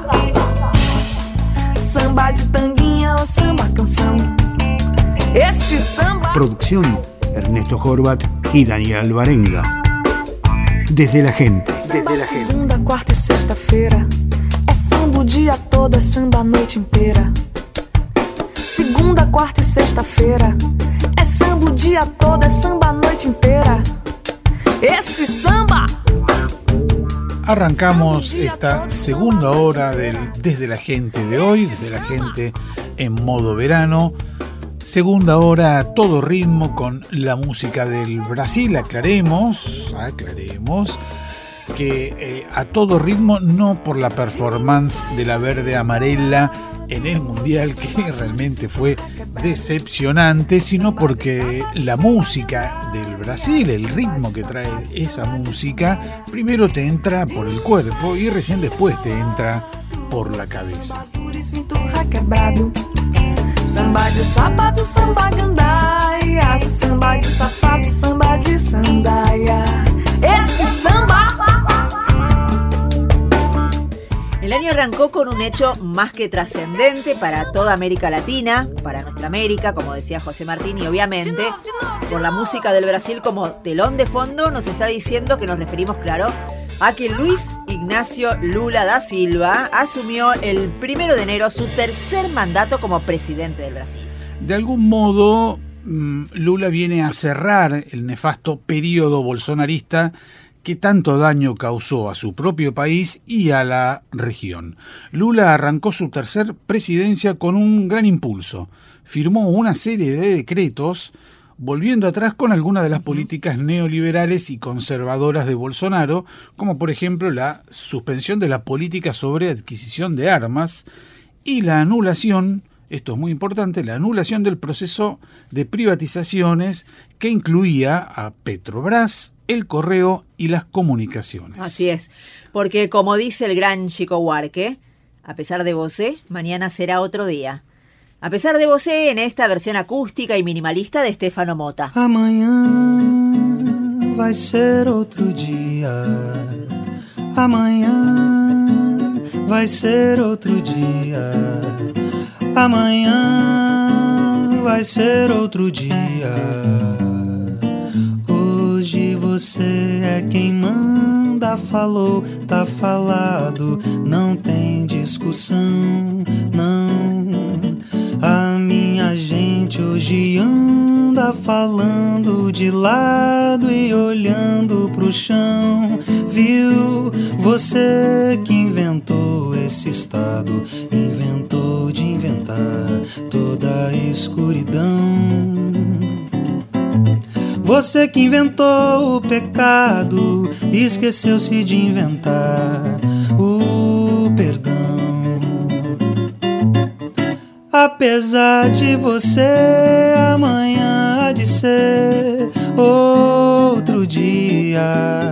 Samba de tanguinha ou samba canção. Esse samba. Producción, Ernesto Horvat y Daniel Alvarenga. Desde la gente. Samba segunda, quarta e sexta-feira. É samba o dia todo, é samba a noite inteira. Segunda, quarta e sexta-feira. É samba o dia todo, é samba a noite inteira. Esse samba. Arrancamos esta segunda hora del Desde la Gente de hoy, Desde la Gente en modo verano. Segunda hora a todo ritmo con la música del Brasil. Aclaremos, aclaremos que eh, a todo ritmo, no por la performance de la verde amarela en el Mundial, que realmente fue decepcionante, sino porque la música del Brasil, el ritmo que trae esa música, primero te entra por el cuerpo y recién después te entra por la cabeza. Samba de sapato, samba gandaia. Samba de sapato, samba de sandaia. Esse samba. El año arrancó con un hecho más que trascendente para toda América Latina, para nuestra América, como decía José Martín, y obviamente por la música del Brasil como telón de fondo nos está diciendo que nos referimos, claro, a que Luis Ignacio Lula da Silva asumió el primero de enero su tercer mandato como presidente del Brasil. De algún modo, Lula viene a cerrar el nefasto período bolsonarista que tanto daño causó a su propio país y a la región. Lula arrancó su tercer presidencia con un gran impulso. Firmó una serie de decretos volviendo atrás con algunas de las políticas neoliberales y conservadoras de Bolsonaro, como por ejemplo la suspensión de la política sobre adquisición de armas y la anulación, esto es muy importante, la anulación del proceso de privatizaciones que incluía a Petrobras, el correo y las comunicaciones. Así es, porque como dice el gran Chico Buarque, a pesar de vosé, mañana será otro día. A pesar de vosé, en esta versión acústica y minimalista de Stefano Motta. Amanhã vai ser outro dia. Amanhã vai ser outro dia. Amanhã vai ser outro dia. Hoje você é quem manda, falou, tá falado, não tem discussão, não. A minha gente hoje anda falando de lado e olhando pro chão. Viu? Você que inventou esse estado, inventou de inventar toda a escuridão. Você que inventou o pecado, esqueceu-se de inventar o perdão. Apesar de você, amanhã há de ser outro dia.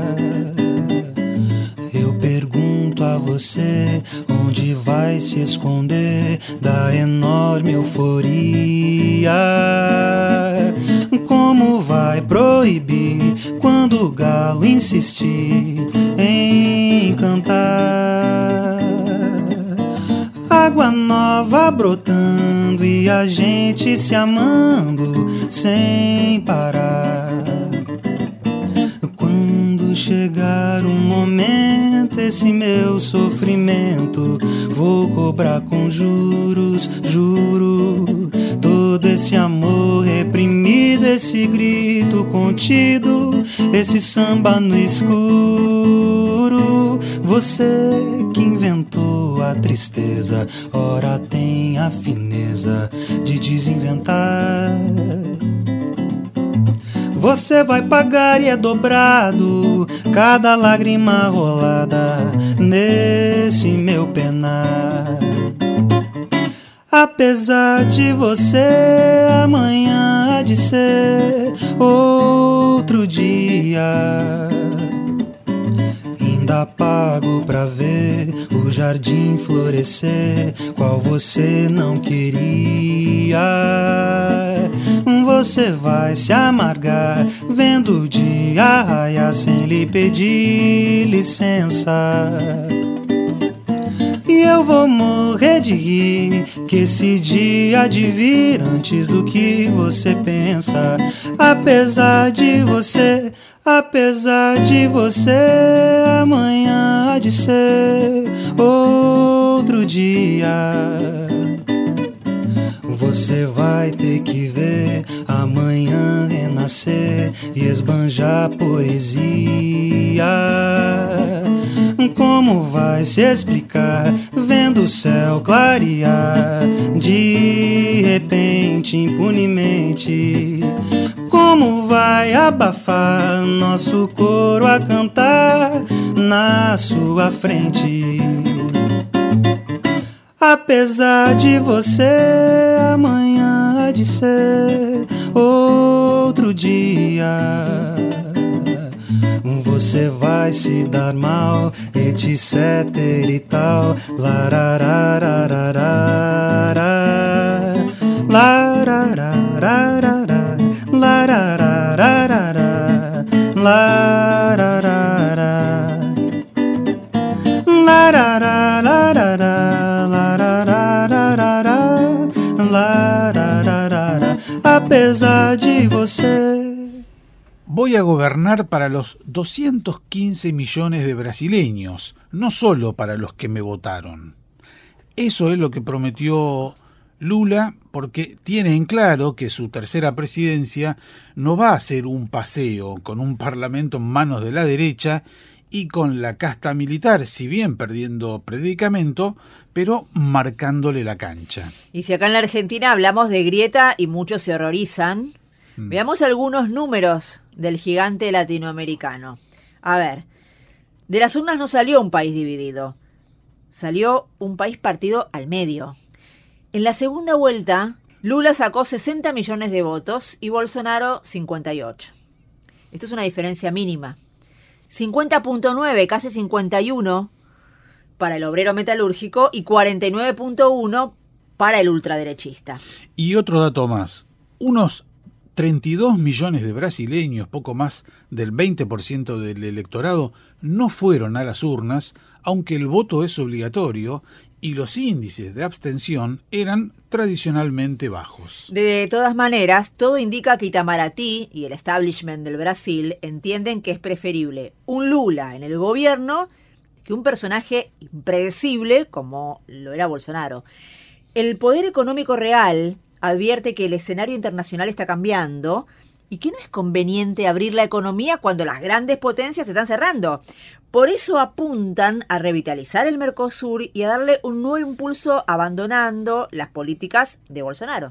Eu pergunto a você, onde vai se esconder da enorme euforia? Como vai proibir quando o galo insistir em cantar? Água nova brotando e a gente se amando sem parar. Quando chegar um momento, esse meu sofrimento vou cobrar com juros, juro. Todo esse amor reprimido, esse grito contido, esse samba no escuro. Você que inventou a tristeza, ora tem a fineza de desinventar. Você vai pagar e é dobrado cada lágrima rolada nesse meu penar. Apesar de você, amanhã há de ser outro dia. Ainda pago pra ver o jardim florescer, qual você não queria. Você vai se amargar vendo o dia raiar sem lhe pedir licença. E eu vou morrer de rir, que esse dia há de vir antes do que você pensa. Apesar de você, apesar de você, amanhã há de ser outro dia. Você vai ter que ver amanhã renascer e esbanjar poesia. Como vai se explicar vendo o céu clarear de repente, impunemente? Como vai abafar nosso coro a cantar na sua frente? Apesar de você, amanhã há de ser outro dia. Você vai se dar mal, etc e tal. Larararararara, larararararara, larararararara, larararararara, larararararara. Apesar de você. Voy a gobernar para los doscientos quince millones de brasileños, no solo para los que me votaron. Eso es lo que prometió Lula, porque tiene en claro que su tercera presidencia no va a ser un paseo con un parlamento en manos de la derecha y con la casta militar, si bien perdiendo predicamento, pero marcándole la cancha. Y si acá en la Argentina hablamos de grieta y muchos se horrorizan, mm. veamos algunos números del gigante latinoamericano. A ver, de las urnas no salió un país dividido, salió un país partido al medio. En la segunda vuelta, Lula sacó sesenta millones de votos y Bolsonaro cincuenta y ocho. Esto es una diferencia mínima. cincuenta punto nueve, casi cincuenta y uno para el obrero metalúrgico y cuarenta y nueve punto uno para el ultraderechista. Y otro dato más, unos treinta y dos millones de brasileños, poco más del veinte por ciento del electorado, no fueron a las urnas, aunque el voto es obligatorio y los índices de abstención eran tradicionalmente bajos. De todas maneras, todo indica que Itamaraty y el establishment del Brasil entienden que es preferible un Lula en el gobierno que un personaje impredecible como lo era Bolsonaro. El poder económico real advierte que el escenario internacional está cambiando y que no es conveniente abrir la economía cuando las grandes potencias se están cerrando. Por eso apuntan a revitalizar el Mercosur y a darle un nuevo impulso abandonando las políticas de Bolsonaro.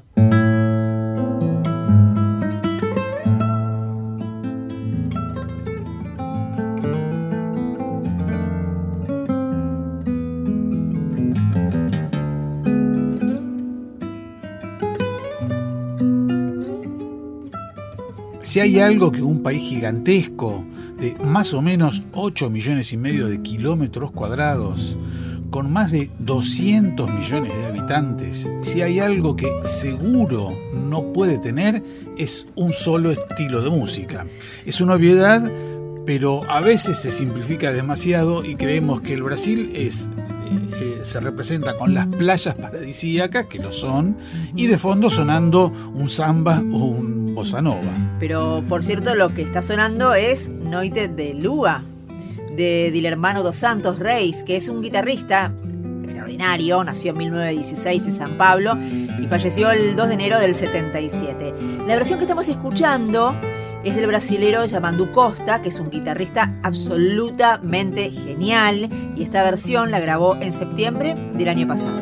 si hay algo que un país gigantesco de más o menos ocho millones y medio de kilómetros cuadrados, con más de doscientos millones de habitantes, si hay algo que seguro no puede tener, es un solo estilo de música. Es una obviedad, pero a veces se simplifica demasiado y creemos que el Brasil es, eh, se representa con las playas paradisíacas, que lo son, y de fondo sonando un samba o un bossa nova. Pero, por cierto, lo que está sonando es Noite de Lua, de Dilermano dos Santos Reis, que es un guitarrista extraordinario, nació en mil novecientos dieciséis en San Pablo y falleció el dos de enero del setenta y siete. La versión que estamos escuchando es del brasilero Yamandu Costa, que es un guitarrista absolutamente genial, y esta versión la grabó en septiembre del año pasado.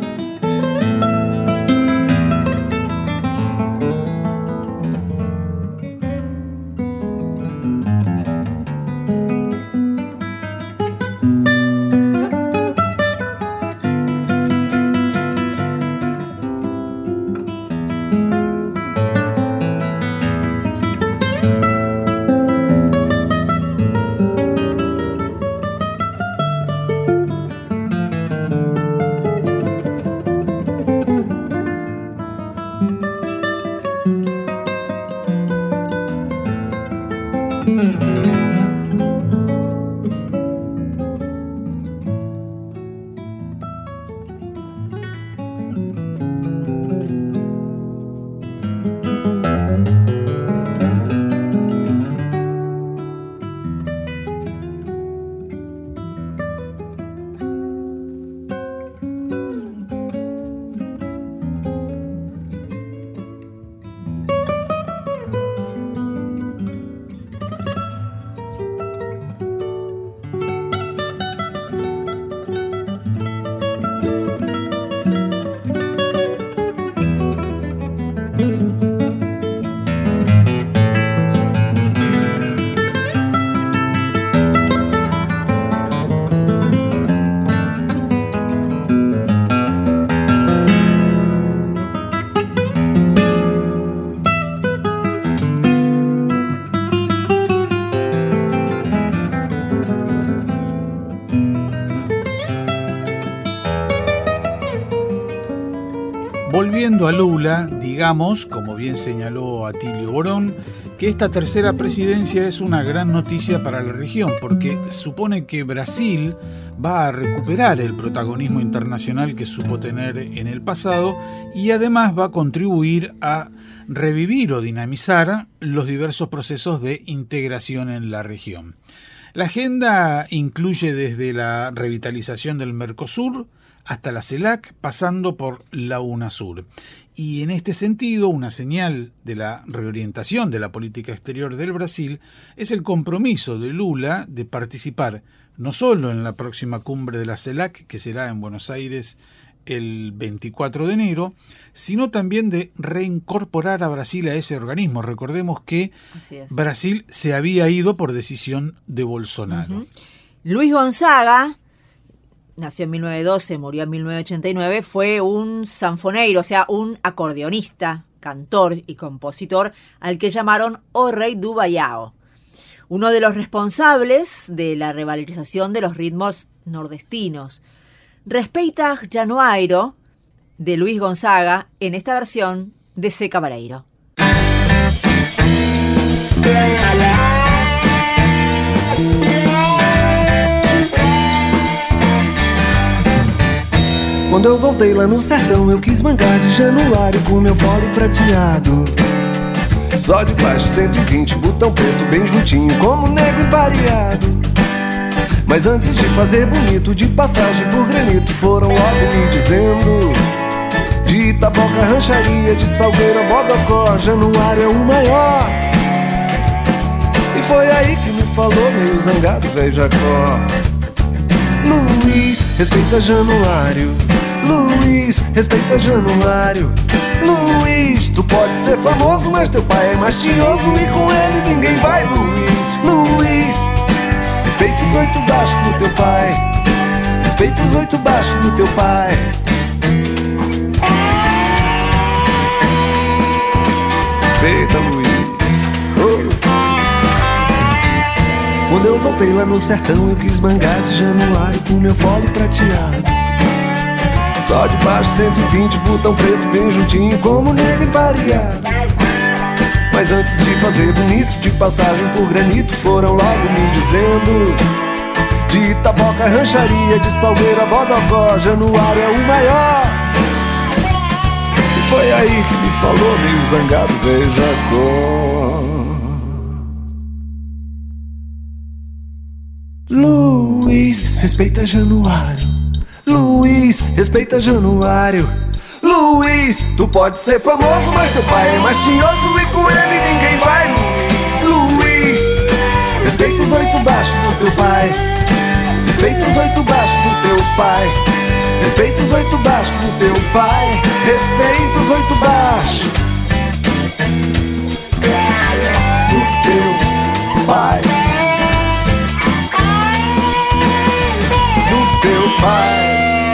Volviendo a Lula, digamos, como bien señaló Atilio Borón, que esta tercera presidencia es una gran noticia para la región, porque supone que Brasil va a recuperar el protagonismo internacional que supo tener en el pasado y además va a contribuir a revivir o dinamizar los diversos procesos de integración en la región. La agenda incluye desde la revitalización del Mercosur hasta la CELAC, pasando por la UNASUR. Y en este sentido, una señal de la reorientación de la política exterior del Brasil es el compromiso de Lula de participar no solo en la próxima cumbre de la CELAC, que será en Buenos Aires el veinticuatro de enero, sino también de reincorporar a Brasil a ese organismo. Recordemos que Brasil se había ido por decisión de Bolsonaro. Uh-huh. Luis Gonzaga, nació en mil novecientos doce, murió en mil novecientos ochenta y nueve, fue un sanfoneiro, o sea, un acordeonista, cantor y compositor al que llamaron O Rei do Baião, uno de los responsables de la revalorización de los ritmos nordestinos. Respeita Januairo, de Luis Gonzaga, en esta versión de C. Cavaleiro. Quando eu voltei lá no sertão, eu quis mangar de Januário com meu vole prateado. Só de baixo cento e vinte, botão preto bem juntinho, como negro empareado. Mas antes de fazer bonito, de passagem por granito, foram logo me dizendo: de Itaboca, Rancharia, de Salgueira, Bodocó, Januário é o maior. E foi aí que me falou, meio zangado, velho Jacó: Luiz, respeita Januário. Luiz, respeita Januário. Luiz, tu pode ser famoso, mas teu pai é mastioso e com ele ninguém vai, Luiz. Luiz, respeita os oito baixos do teu pai. Respeita os oito baixos do teu pai. Respeita, Luiz. Oh. voltei lá no sertão, eu quis mangar de januário com meu fole prateado. Só de baixo cento e vinte, botão preto bem juntinho como neve pareado. Mas antes de fazer bonito, de passagem por granito, foram logo me dizendo: de Itaboca, rancharia, de Salgueira, Bodocó, januário é o maior. E foi aí que me falou, meio zangado, veja a cor. Luiz, respeita januário. Luiz, respeita januário. Luiz, tu pode ser famoso, mas teu pai é mais tinhoso e com ele ninguém vai. Luiz, Luiz, respeita os oito baixos do teu pai. Respeita os oito baixos do teu pai. Respeita os oito baixos do teu pai. Respeita os oito baixos do teu pai. Do teu pai.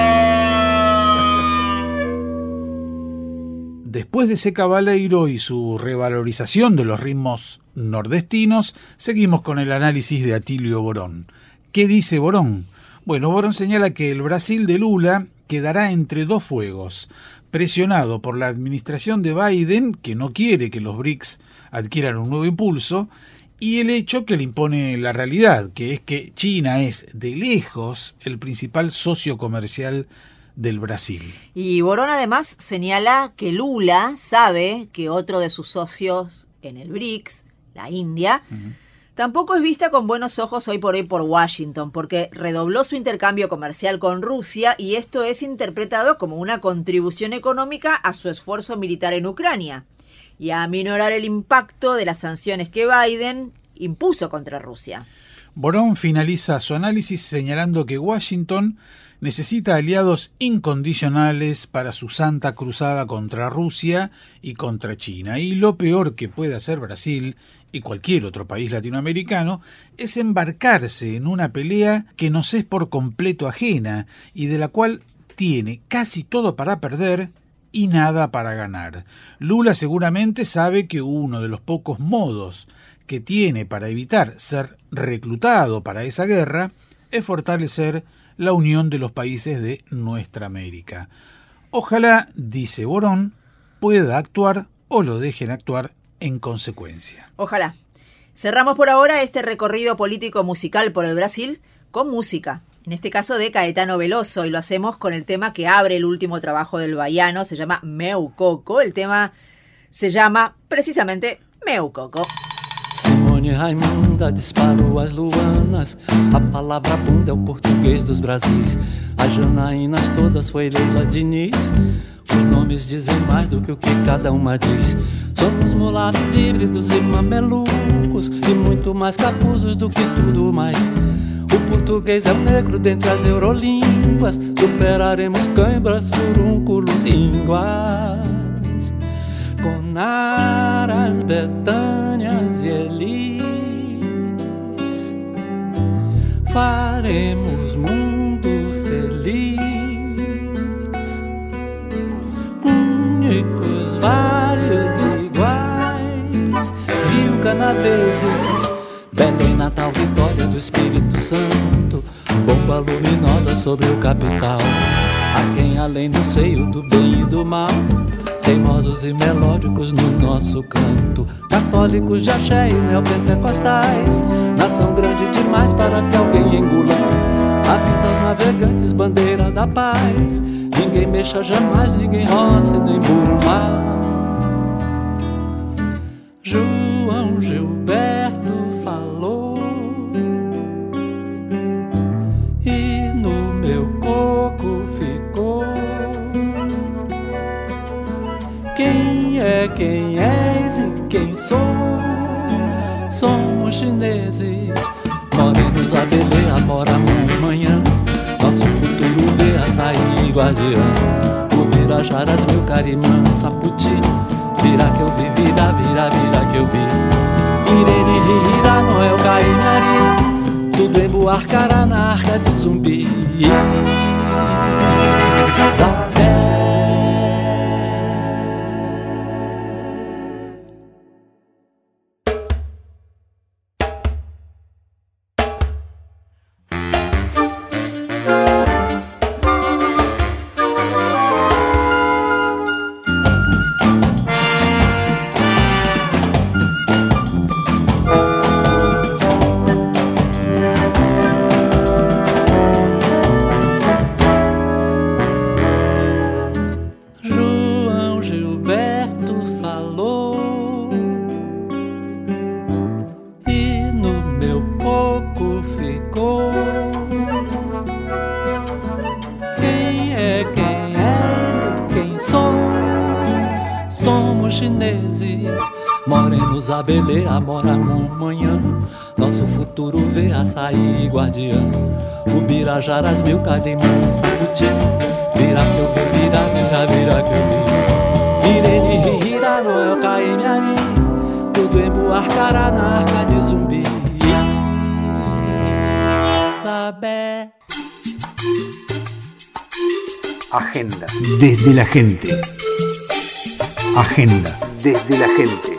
Después de ese cabaleiro y su revalorización de los ritmos nordestinos, seguimos con el análisis de Atilio Borón. ¿Qué dice Borón? Bueno, Borón señala que el Brasil de Lula quedará entre dos fuegos, presionado por la administración de Biden, que no quiere que los B R I C S adquieran un nuevo impulso, y el hecho que le impone la realidad, que es que China es de lejos el principal socio comercial del Brasil. Y Borón además señala que Lula sabe que otro de sus socios en el B R I C S, la India, uh-huh. tampoco es vista con buenos ojos hoy por hoy por Washington, porque redobló su intercambio comercial con Rusia y esto es interpretado como una contribución económica a su esfuerzo militar en Ucrania y a aminorar el impacto de las sanciones que Biden impuso contra Rusia. Borón finaliza su análisis señalando que Washington necesita aliados incondicionales para su santa cruzada contra Rusia y contra China. Y lo peor que puede hacer Brasil y cualquier otro país latinoamericano es embarcarse en una pelea que nos es por completo ajena y de la cual tiene casi todo para perder y nada para ganar. Lula seguramente sabe que uno de los pocos modos que tiene para evitar ser reclutado para esa guerra es fortalecer la unión de los países de nuestra América. Ojalá, dice Borón, pueda actuar o lo dejen actuar en consecuencia. Ojalá. Cerramos por ahora este recorrido político musical por el Brasil con música, en este caso de Caetano Veloso, y lo hacemos con el tema que abre el último trabajo del baiano, se llama Meu Coco. El tema se llama precisamente Meu Coco. Simone Raimunda disparou as luanas. A palavra bunda é o português dos Brasis. As Janaínas todas foi Leila Diniz. Os nomes dizem mais do que o que cada uma diz. Somos mulatos híbridos e mamelucos, e muito mais cafusos do que tudo mais. O português é o negro dentre as eurolínguas. Superaremos cãibras, furúnculos e ínguas. Conaras, Betânias e Elis, faremos mundo feliz. Únicos, vários iguais, Rio, Canaveses, Belém, Natal, Vitória do Espírito Santo, bomba luminosa sobre o capital. Há quem além do seio do bem e do mal, teimosos e melódicos no nosso canto, católicos de axé e neopentecostais, nação grande demais para que alguém engula. Avisa aos navegantes, bandeira da paz, ninguém mexa jamais, ninguém roce nem burla. João Gilberto falou e no meu coco ficou. Quem é, quem és e quem sou? Somos chineses, morenos a Belém, amora amanhã. Nosso futuro vê açaí, guardiã. O Birajaras, meu carimã, saputi. Vira que eu vi, vira, vira, vira que eu vi. Irene, Rira, Noel, Cainhari. Tudo em Buarcará, na arca de Zumbi. é quem és e quem sou. Somos chineses, morenos a beleia, mora amanhã. Nosso futuro vê açaí guardiã. Ubirajaras, meu carimã, saputi. Vira que eu vi, vira, vira, vira que eu vi. Irene, rira, Noel, Caemiari. Tudo em Buarcará, na arca de Zumbi. Sabé. Agenda. Desde la gente. Agenda. Desde la gente.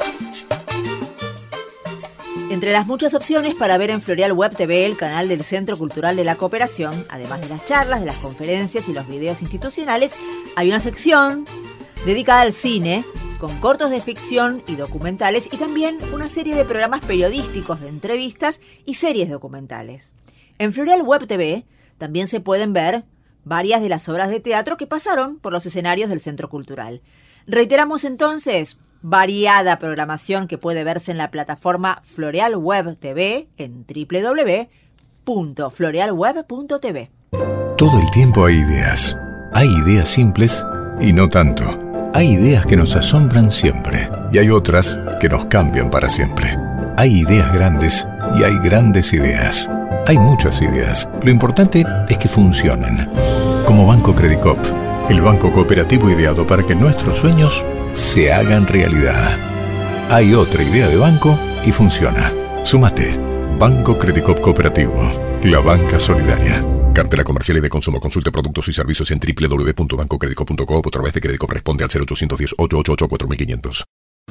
Entre las muchas opciones para ver en Floreal Web T V, el canal del Centro Cultural de la Cooperación, además de las charlas, de las conferencias y los videos institucionales, hay una sección dedicada al cine, con cortos de ficción y documentales, y también una serie de programas periodísticos de entrevistas y series documentales. En Floreal Web T V también se pueden ver varias de las obras de teatro que pasaron por los escenarios del Centro Cultural. Reiteramos entonces, variada programación que puede verse en la plataforma Floreal Web T V en doble u doble u doble u punto floreal web punto t v. Todo el tiempo hay ideas. Hay ideas simples y no tanto. Hay ideas que nos asombran siempre y hay otras que nos cambian para siempre. Hay ideas grandes y hay grandes ideas. Hay muchas ideas. Lo importante es que funcionen. Como Banco Credicop, el banco cooperativo ideado para que nuestros sueños se hagan realidad. Hay otra idea de banco y funciona. Súmate. Banco Credicop Cooperativo. La banca solidaria. Cartera comercial y de consumo. Consulte productos y servicios en doble u doble u doble u punto banco credicop punto com o a través de Credicop. Responde al cero ochocientos diez, ochocientos ochenta y ocho, cuatro mil quinientos.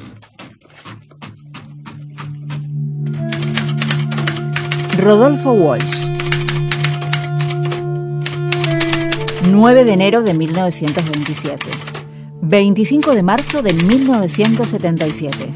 Rodolfo Walsh. nueve de enero de mil novecientos veintisiete. veinticinco de marzo de mil novecientos setenta y siete.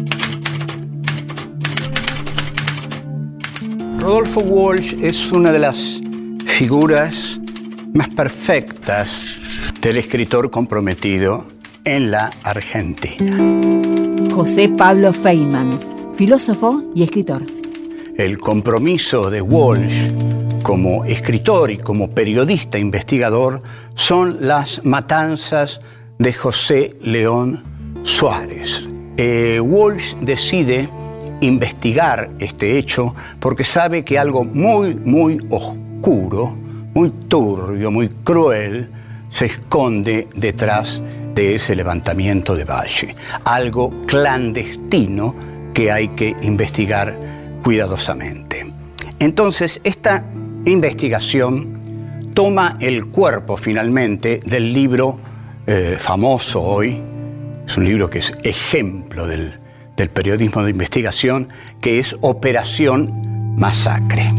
Rodolfo Walsh es una de las figuras más perfectas del escritor comprometido en la Argentina. José Pablo Feynman, filósofo y escritor. El compromiso de Walsh como escritor y como periodista investigador son las matanzas de José León Suárez. Eh, Walsh decide investigar este hecho porque sabe que algo muy, muy oscuro, muy turbio, muy cruel, se esconde detrás de ese levantamiento de Valle. Algo clandestino que hay que investigar cuidadosamente. Entonces, esta investigación toma el cuerpo finalmente del libro eh, famoso hoy, es un libro que es ejemplo del, del periodismo de investigación, que es Operación Masacre.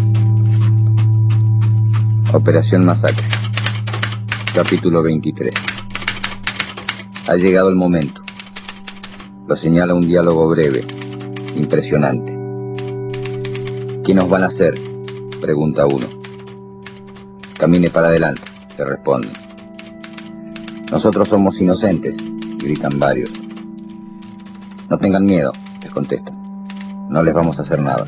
Operación Masacre, capítulo veintitrés. Ha llegado el momento. Lo señala un diálogo breve, impresionante. ¿Qué nos van a hacer?, pregunta uno. Camine para adelante, le responden. Nosotros somos inocentes, gritan varios. No tengan miedo, les contestan. No les vamos a hacer nada.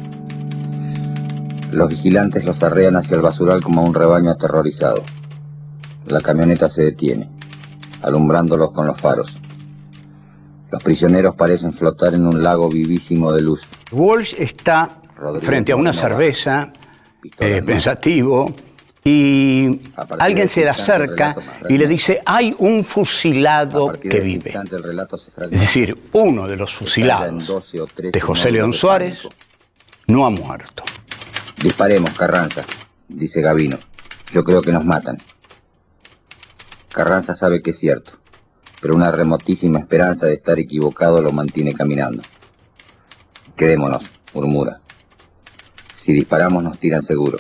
Los vigilantes los arrean hacia el basural como a un rebaño aterrorizado. La camioneta se detiene, alumbrándolos con los faros. Los prisioneros parecen flotar en un lago vivísimo de luz. Walsh está Rodrigo frente a una cerveza, eh, pensativo, y alguien se le acerca y le dice: hay un fusilado que vive. Es decir, uno de los fusilados de José León Suárez no ha muerto. Disparemos, Carranza, dice Gavino. Yo creo que nos matan. Carranza sabe que es cierto, pero una remotísima esperanza de estar equivocado lo mantiene caminando. Quedémonos, murmura. Si disparamos nos tiran seguro.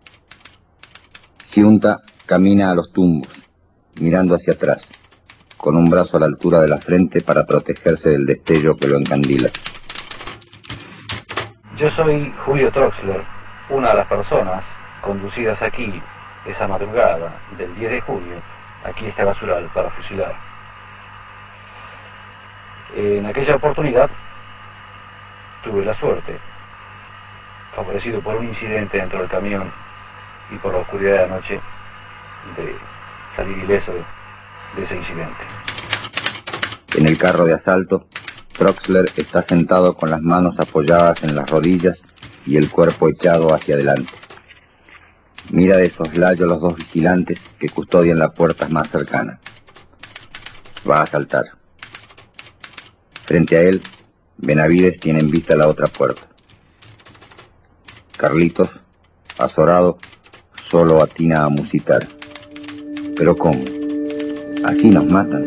Giunta camina a los tumbos, mirando hacia atrás, con un brazo a la altura de la frente para protegerse del destello que lo encandila. Yo soy Julio Troxler, una de las personas conducidas aquí esa madrugada del diez de junio, aquí a este basural para fusilar. En aquella oportunidad tuve la suerte, favorecido por un incidente dentro del camión y por la oscuridad de la noche, de salir ileso de, de ese incidente. En el carro de asalto, Troxler está sentado con las manos apoyadas en las rodillas y el cuerpo echado hacia adelante. Mira de soslayo a los dos vigilantes que custodian la puerta más cercana. Va a saltar. Frente a él, Benavides tiene en vista la otra puerta. Carlitos, azorado, solo atina a musitar. ¿Pero cómo? ¿Así nos matan?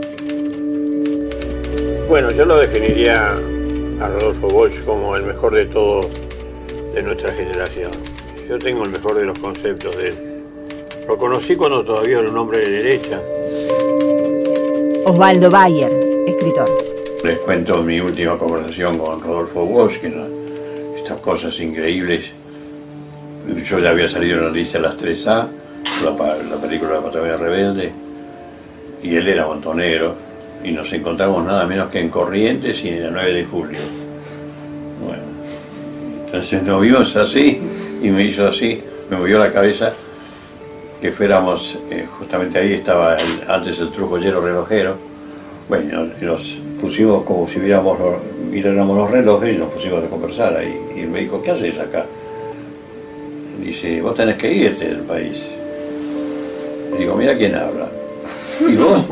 Bueno, yo lo definiría a Rodolfo Walsh como el mejor de todos de nuestra generación. Yo tengo el mejor de los conceptos de él. Lo conocí cuando todavía era un hombre de derecha. Osvaldo Bayer, escritor. Les cuento mi última conversación con Rodolfo Walsh, que no, estas cosas increíbles. Yo ya había salido en la lista de las tres A, la, la película La Patagonia Rebelde, y él era montonero, y nos encontramos nada menos que en Corrientes y en la nueve de julio. Bueno, entonces nos vimos así, y me hizo así, me movió la cabeza, que fuéramos, eh, justamente ahí estaba el, antes el trujollero relojero. Bueno, nos pusimos como si viéramos los, miráramos los relojes y nos pusimos a conversar ahí. Y él me dijo, ¿qué haces acá? Dice, vos tenés que irte del país. Y digo, mira quién habla. ¿Y vos?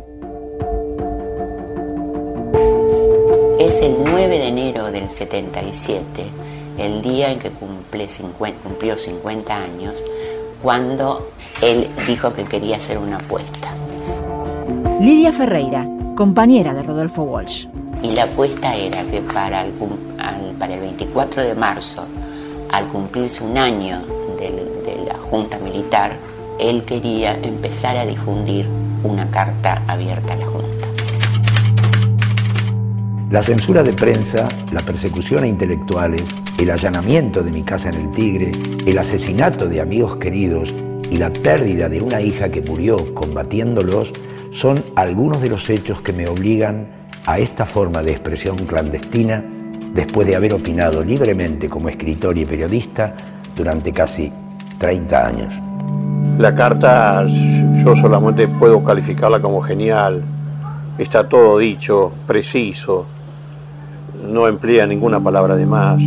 Es el nueve de enero del setenta y siete, el día en que cumple cincuenta, cumplió cincuenta años, cuando él dijo que quería hacer una apuesta. Lilia Ferreira, compañera de Rodolfo Walsh. Y la apuesta era que para el, al, para el veinticuatro de marzo, al cumplirse un año de, de la Junta Militar, él quería empezar a difundir una carta abierta a la Junta. La censura de prensa, la persecución a intelectuales, el allanamiento de mi casa en el Tigre, el asesinato de amigos queridos y la pérdida de una hija que murió combatiéndolos son algunos de los hechos que me obligan a esta forma de expresión clandestina después de haber opinado libremente como escritor y periodista durante casi treinta años. La carta yo solamente puedo calificarla como genial. Está todo dicho, preciso, no emplea ninguna palabra de más.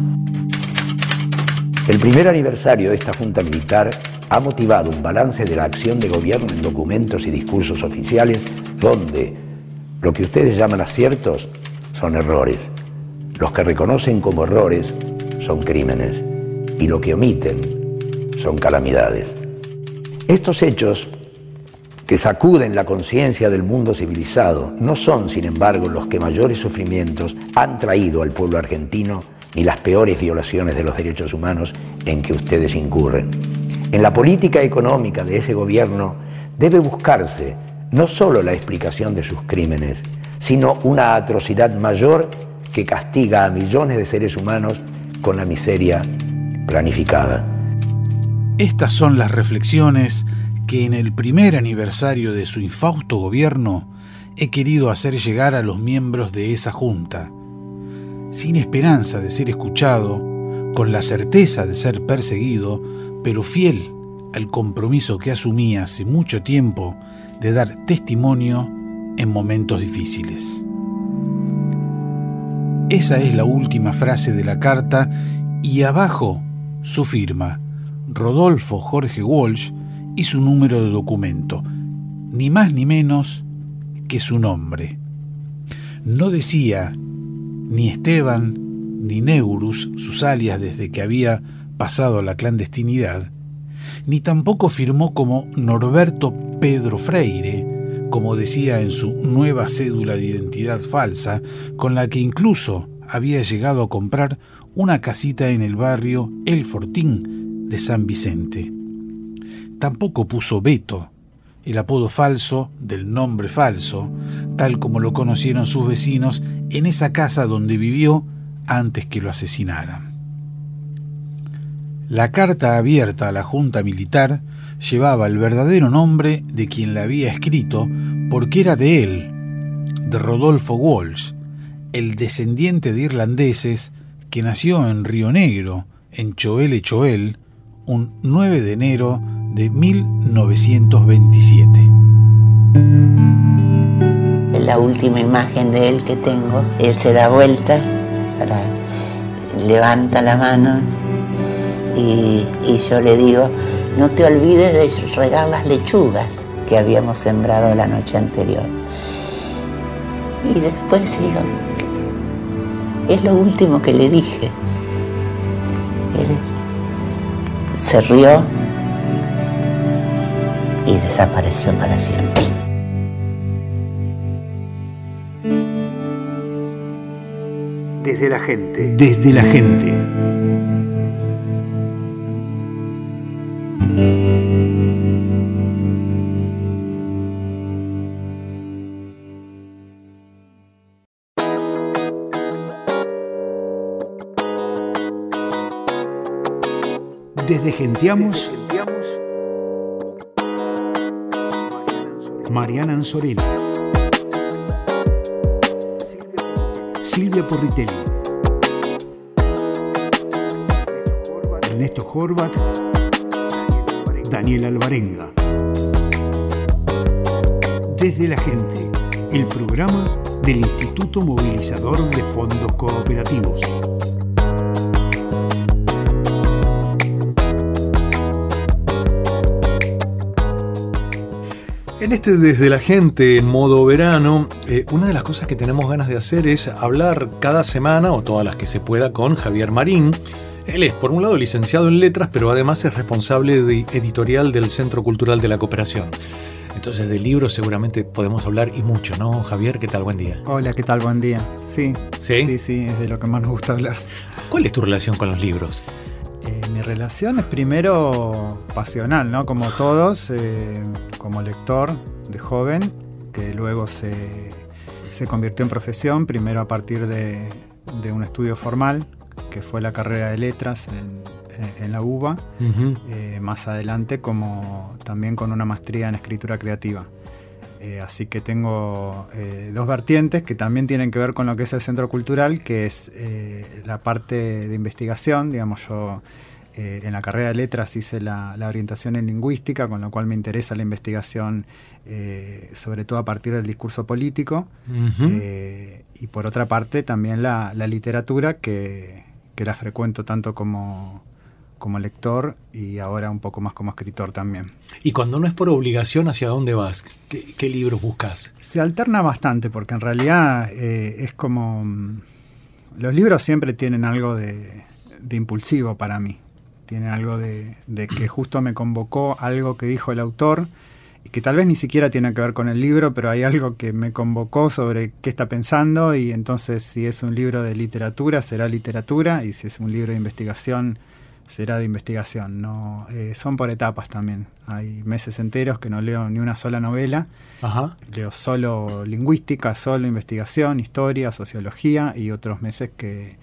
El primer aniversario de esta Junta Militar ha motivado un balance de la acción de gobierno en documentos y discursos oficiales donde lo que ustedes llaman aciertos son errores, los que reconocen como errores son crímenes y lo que omiten son calamidades. Estos hechos que sacuden la conciencia del mundo civilizado no son, sin embargo, los que mayores sufrimientos han traído al pueblo argentino ni las peores violaciones de los derechos humanos en que ustedes incurren. En la política económica de ese gobierno debe buscarse no solo la explicación de sus crímenes, sino una atrocidad mayor que castiga a millones de seres humanos con la miseria planificada. Estas son las reflexiones que en el primer aniversario de su infausto gobierno he querido hacer llegar a los miembros de esa junta, sin esperanza de ser escuchado, con la certeza de ser perseguido, pero fiel al compromiso que asumí hace mucho tiempo de dar testimonio en momentos difíciles. Esa es la última frase de la carta y abajo su firma, Rodolfo Jorge Walsh, y su número de documento, ni más ni menos que su nombre. No decía ni Esteban ni Neurus, sus alias desde que había pasado a la clandestinidad, ni tampoco firmó como Norberto Pedro Freire, como decía en su nueva cédula de identidad falsa, con la que incluso había llegado a comprar una casita en el barrio El Fortín de San Vicente. Tampoco puso Beto, el apodo falso del nombre falso, tal como lo conocieron sus vecinos en esa casa donde vivió antes que lo asesinaran. La carta abierta a la Junta Militar llevaba el verdadero nombre de quien la había escrito porque era de él, de Rodolfo Walsh, el descendiente de irlandeses que nació en Río Negro, en Choel Choel, un nueve de enero de mil novecientos veintisiete. La última imagen de él que tengo, él se da vuelta, para, levanta la mano y, y yo le digo, no te olvides de regar las lechugas que habíamos sembrado la noche anterior. Y después digo, es lo último que le dije. Él se rió y desapareció para siempre. Desde la gente. Desde la gente. Desde Genteamos, Mariana Anzorena, Silvia Porritelli, Ernesto Horvat, Daniel Alvarenga. Desde la gente, el programa del Instituto Movilizador de Fondos Cooperativos. En este Desde la Gente, en modo verano, eh, una de las cosas que tenemos ganas de hacer es hablar cada semana, o todas las que se pueda, con Javier Marín. Él es, por un lado, licenciado en Letras, pero además es responsable de editorial del Centro Cultural de la Cooperación. Entonces, de libros seguramente podemos hablar y mucho, ¿no, Javier? ¿Qué tal? Buen día. Hola, ¿qué tal? Buen día. Sí, ¿Sí? Sí, sí, es de lo que más nos gusta hablar. ¿Cuál es tu relación con los libros? Eh, mi relación es primero pasional, ¿no? Como todos, eh, como lector de joven, que luego se, se convirtió en profesión, primero a partir de, de un estudio formal, que fue la carrera de letras en, en la U B A, uh-huh. eh, más adelante como también con una maestría en escritura creativa. Eh, así que tengo eh, dos vertientes que también tienen que ver con lo que es el Centro Cultural, que es eh, la parte de investigación. Digamos, yo eh, en la carrera de letras hice la, la orientación en lingüística, con lo cual me interesa la investigación, eh, sobre todo a partir del discurso político. Uh-huh. eh, y por otra parte también la, la literatura, que, que la frecuento tanto como... como lector y ahora un poco más como escritor también. Y cuando no es por obligación, ¿hacia dónde vas? ¿Qué, qué libros buscas? Se alterna bastante, porque en realidad eh, es como... Los libros siempre tienen algo de, de impulsivo para mí. Tienen algo de, de que justo me convocó algo que dijo el autor, y que tal vez ni siquiera tiene que ver con el libro, pero hay algo que me convocó sobre qué está pensando, y entonces si es un libro de literatura, será literatura, y si es un libro de investigación, será de investigación. No, eh, son por etapas también. Hay meses enteros que no leo ni una sola novela. Ajá. Leo solo lingüística, solo investigación, historia, sociología, y otros meses que,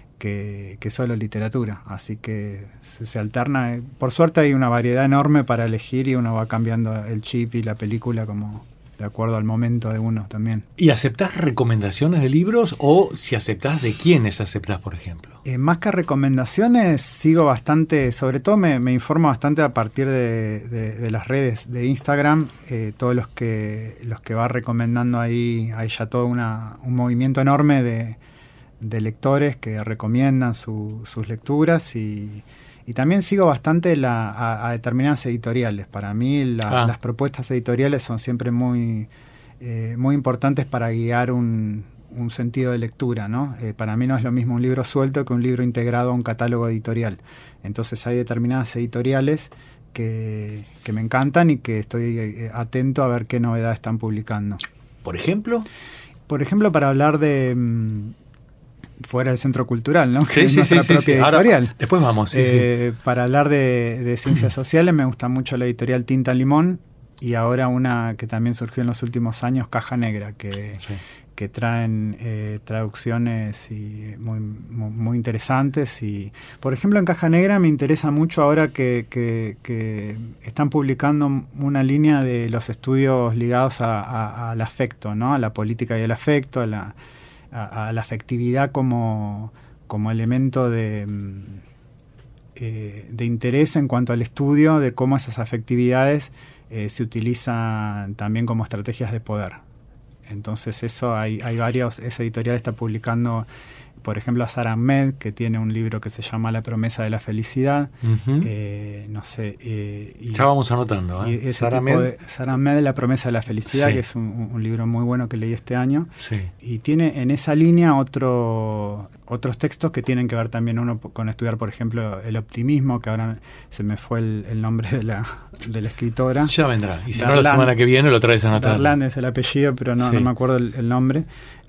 que, que solo literatura. Así que se, se alterna. Por suerte hay una variedad enorme para elegir y uno va cambiando el chip y la película como de acuerdo al momento de uno también. ¿Y aceptás recomendaciones de libros o si aceptás, de quiénes aceptás, por ejemplo? Eh, más que recomendaciones, sigo bastante, sobre todo me, me informo bastante a partir de, de, de las redes de Instagram. Eh, todos los que los que va recomendando ahí, hay ya todo una, un movimiento enorme de, de lectores que recomiendan su, sus lecturas, y, y también sigo bastante la, a, a determinadas editoriales. Para mí la, ah. las propuestas editoriales son siempre muy, eh, muy importantes para guiar un, un sentido de lectura, ¿no? Eh, para mí no es lo mismo un libro suelto que un libro integrado a un catálogo editorial. Entonces hay determinadas editoriales que, que me encantan y que estoy eh, atento a ver qué novedades están publicando. ¿Por ejemplo? Por ejemplo, para hablar de... Mmm, fuera del Centro Cultural, ¿no? Sí, que es sí, nuestra sí, propia sí. editorial. Ahora, después vamos, sí, eh, sí. Para hablar de, de ciencias sociales me gusta mucho la editorial Tinta Limón, y ahora una que también surgió en los últimos años, Caja Negra, que, sí. que traen eh, traducciones y muy, muy, muy interesantes. Y, por ejemplo, en Caja Negra me interesa mucho ahora que, que, que están publicando una línea de los estudios ligados a, a, al afecto, ¿no? A la política y el afecto, a la A, a la afectividad como, como elemento de, eh, de interés en cuanto al estudio de cómo esas afectividades eh, se utilizan también como estrategias de poder. Entonces eso hay, hay varios, esa editorial está publicando, por ejemplo, a Sara Ahmed, que tiene un libro que se llama La promesa de la felicidad. Uh-huh. eh, no sé. Eh, y, ya vamos anotando. ¿eh? Sara Ahmed. Sara Ahmed, La promesa de la felicidad, sí. que es un, un libro muy bueno que leí este año. Sí. Y tiene en esa línea otro, otros textos que tienen que ver también uno con estudiar, por ejemplo, el optimismo, que ahora se me fue el, el nombre de la, de la escritora. Ya vendrá. Y si Darlan, no, la semana que viene lo traes a anotar. Darlan es el apellido, pero no, sí. no me acuerdo el, el nombre.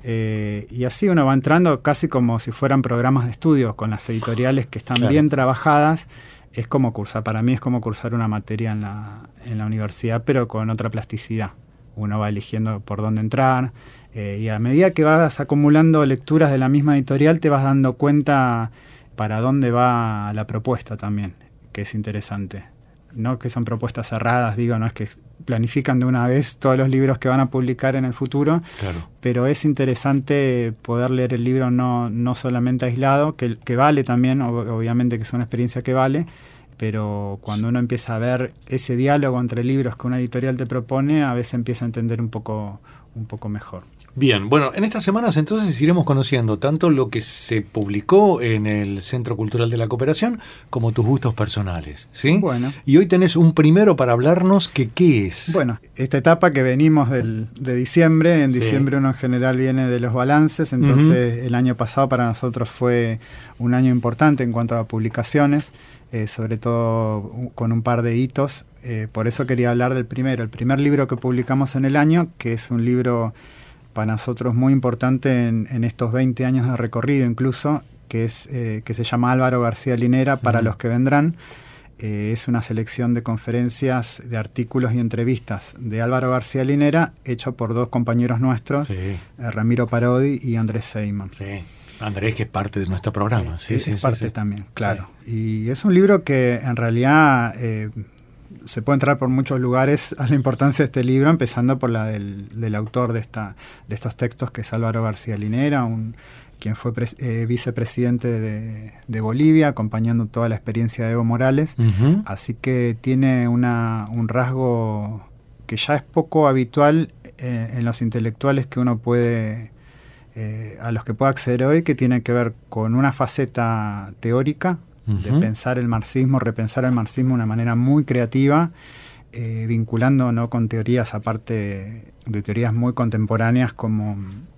Eh, y así uno va entrando casi como si fueran programas de estudio con las editoriales que están claro. bien trabajadas. Es como cursar, para mí es como cursar una materia en la, en la universidad, pero con otra plasticidad. Uno va eligiendo por dónde entrar eh, y a medida que vas acumulando lecturas de la misma editorial te vas dando cuenta para dónde va la propuesta también, que es interesante. No que son propuestas cerradas, digo, no es que planifican de una vez todos los libros que van a publicar en el futuro, claro. pero es interesante poder leer el libro no, no solamente aislado, que, que vale también, obviamente que es una experiencia que vale, pero cuando uno empieza a ver ese diálogo entre libros que una editorial te propone, a veces empieza a entender un poco, un poco mejor. Bien, bueno, en estas semanas entonces iremos conociendo tanto lo que se publicó en el Centro Cultural de la Cooperación como tus gustos personales, ¿sí? Bueno. Y hoy tenés un primero para hablarnos que ¿qué es? Bueno, esta etapa que venimos del, de diciembre, en sí. diciembre uno en general viene de los balances, entonces uh-huh. el año pasado para nosotros fue un año importante en cuanto a publicaciones, eh, sobre todo con un par de hitos, eh, por eso quería hablar del primero, el primer libro que publicamos en el año, que es un libro para nosotros muy importante en, en estos veinte años de recorrido incluso, que es eh, que se llama Álvaro García Linera, para uh-huh. los que vendrán. Eh, es una selección de conferencias, de artículos y entrevistas de Álvaro García Linera, hecho por dos compañeros nuestros, sí. eh, Ramiro Parodi y Andrés Seyman. Sí. Andrés, que es parte de nuestro programa. Sí, sí, sí, es sí, parte sí. también, claro. Sí. Y es un libro que en realidad... Eh, se puede entrar por muchos lugares a la importancia de este libro, empezando por la del, del autor de esta de estos textos, que es Álvaro García Linera, un, quien fue pres, eh, vicepresidente de, de Bolivia, acompañando toda la experiencia de Evo Morales. Uh-huh. Así que tiene una, un rasgo que ya es poco habitual eh, en los intelectuales que uno puede, eh, a los que puede acceder hoy, que tiene que ver con una faceta teórica, de uh-huh. pensar el marxismo, repensar el marxismo de una manera muy creativa, eh, vinculando ¿no? con teorías, aparte de teorías muy contemporáneas como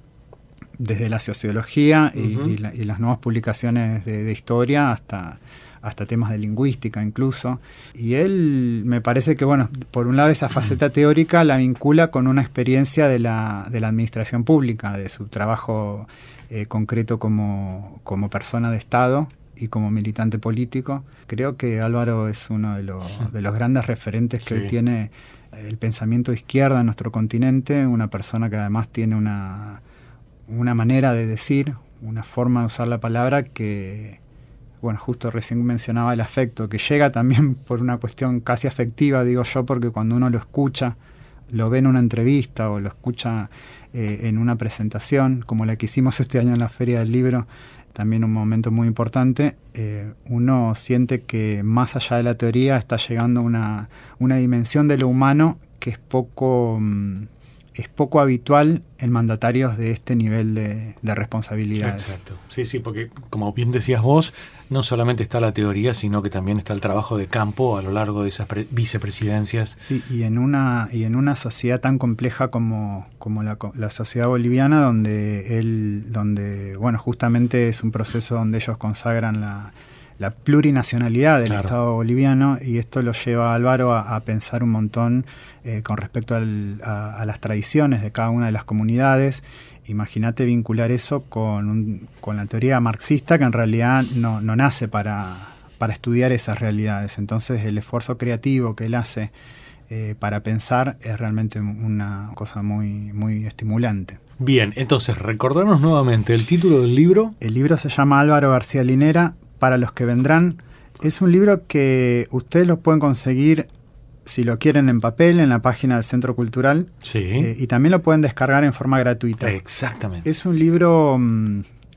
desde la sociología y, uh-huh. y, la, y las nuevas publicaciones de, de historia hasta, hasta temas de lingüística incluso. Y él me parece que, bueno, por un lado esa faceta teórica la vincula con una experiencia de la, de la administración pública, de su trabajo eh, concreto como, como persona de Estado y como militante político. Creo que Álvaro es uno de los, de los grandes referentes que sí. hoy tiene el pensamiento de izquierda en nuestro continente, una persona que además tiene una, una manera de decir, una forma de usar la palabra que, bueno, justo recién mencionaba el afecto, que llega también por una cuestión casi afectiva, digo yo, porque cuando uno lo escucha, lo ve en una entrevista o lo escucha eh, en una presentación, como la que hicimos este año en la Feria del Libro, también un momento muy importante, eh, uno siente que más allá de la teoría está llegando una, una dimensión de lo humano que es poco, mm, es poco habitual en mandatarios de este nivel de, de responsabilidades. Exacto. Sí, sí, porque como bien decías vos, no solamente está la teoría, sino que también está el trabajo de campo a lo largo de esas pre- vicepresidencias. Sí, y en una y en una sociedad tan compleja como, como la, la sociedad boliviana, donde él, donde bueno, justamente es un proceso donde ellos consagran la, la plurinacionalidad del claro. Estado boliviano, y esto lo lleva a Álvaro a, a pensar un montón eh, con respecto al, a, a las tradiciones de cada una de las comunidades. Imagínate vincular eso con, un, con la teoría marxista, que en realidad no, no nace para, para estudiar esas realidades. Entonces el esfuerzo creativo que él hace eh, para pensar es realmente una cosa muy, muy estimulante. Bien, entonces recordarnos nuevamente el título del libro. El libro se llama Álvaro García Linera, para los que vendrán. Es un libro que ustedes lo pueden conseguir, si lo quieren, en papel, en la página del Centro Cultural. Sí. Eh, y también lo pueden descargar en forma gratuita. Exactamente. Es un libro mmm,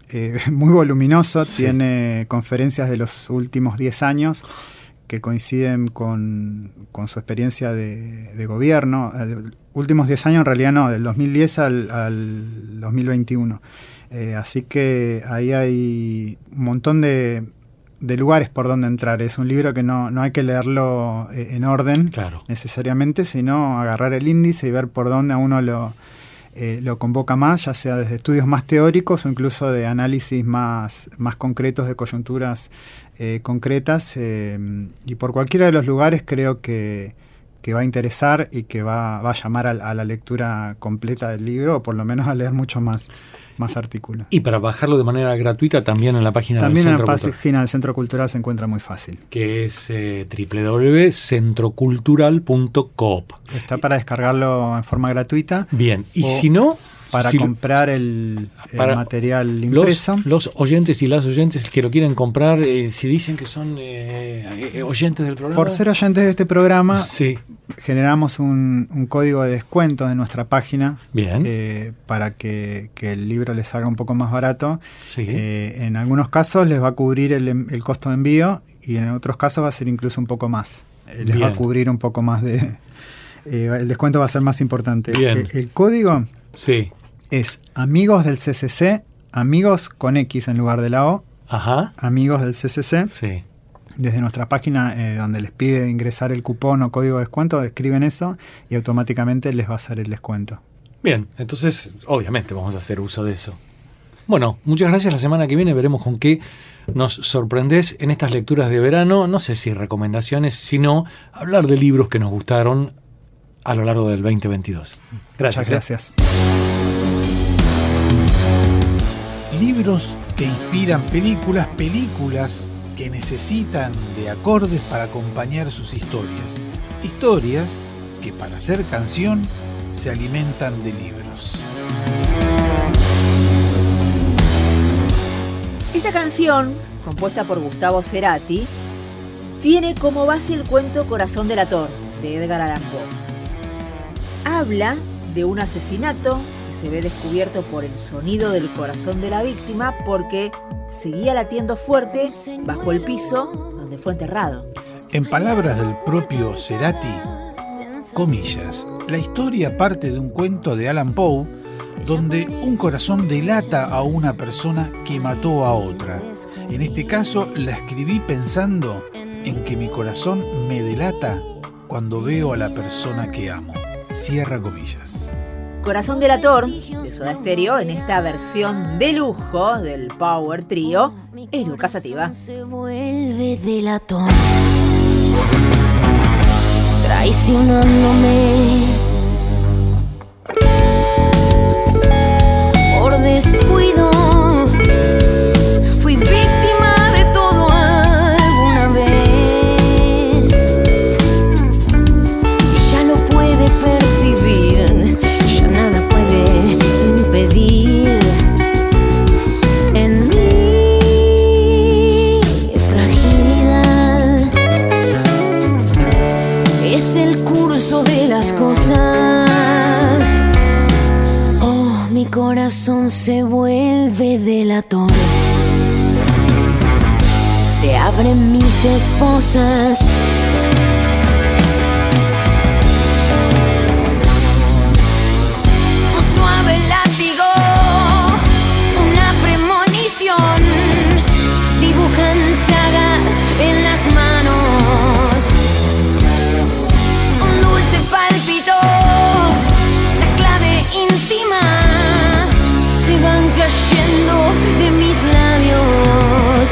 eh, muy voluminoso, sí. Tiene conferencias de los últimos diez años que coinciden con, con su experiencia de, de gobierno. Eh, últimos diez años en realidad no, del dos mil diez al, al dos mil veintiuno. Eh, así que ahí hay un montón de, de lugares por donde entrar. Es un libro que no, no hay que leerlo eh, en orden, claro, necesariamente, sino agarrar el índice y ver por dónde a uno lo, eh, lo convoca más, ya sea desde estudios más teóricos o incluso de análisis más, más concretos de coyunturas eh, concretas. Eh, y por cualquiera de los lugares creo que, que va a interesar y que va, va a llamar a, a la lectura completa del libro, o por lo menos a leer mucho más. más artículos. Y para bajarlo de manera gratuita también en la página también del Centro Cultural. También en la página del Centro Cultural se encuentra muy fácil. Que es eh, doble u doble u doble u punto centro cultural punto coop. Está para descargarlo en forma gratuita. Bien, y si no... Para si comprar el, el para material impreso. Los, los oyentes y las oyentes que lo quieren comprar, eh, si dicen que son eh, eh, oyentes del programa. Por ser oyentes de este programa, sí. generamos un, un código de descuento de nuestra página. Bien. Eh, para que, que el libro les salga un poco más barato. Sí. Eh, en algunos casos les va a cubrir el, el costo de envío y en otros casos va a ser incluso un poco más. Eh, les Bien. va a cubrir un poco más de... Eh, el descuento va a ser más importante. Bien. El, el código... Sí. Es amigos del C C C, amigos con X en lugar de la O. Ajá. Amigos del C C C. Sí. Desde nuestra página eh, donde les pide ingresar el cupón o código de descuento, escriben eso y automáticamente les va a hacer el descuento. Bien, entonces obviamente vamos a hacer uso de eso. Bueno, muchas gracias. La semana que viene veremos con qué nos sorprendés en estas lecturas de verano. No sé si recomendaciones, sino hablar de libros que nos gustaron a lo largo del veinte veintidós. Gracias. Muchas gracias. Libros que inspiran películas, películas que necesitan de acordes para acompañar sus historias. Historias que para ser canción se alimentan de libros. Esta canción, compuesta por Gustavo Cerati, tiene como base el cuento Corazón delator, de Edgar Allan Poe. Habla de un asesinato se ve descubierto por el sonido del corazón de la víctima porque seguía latiendo fuerte bajo el piso donde fue enterrado. En palabras del propio Cerati, comillas, la historia parte de un cuento de Allan Poe donde un corazón delata a una persona que mató a otra. En este caso la escribí pensando en que mi corazón me delata cuando veo a la persona que amo. Cierra comillas. Corazón delator, de Soda Stereo, en esta versión de lujo del Power Trio, es Lucas Sativa. Se vuelve delator, traicionándome por descuido. Fui víctima de todo alguna vez y ya lo puede percibir. Nada puede impedir en mi fragilidad. Es el curso de las cosas. Oh, mi corazón se vuelve delator. Se abren mis esposas. Dibujan llagas en las manos, un dulce pálpito, la clave íntima, se van cayendo de mis labios.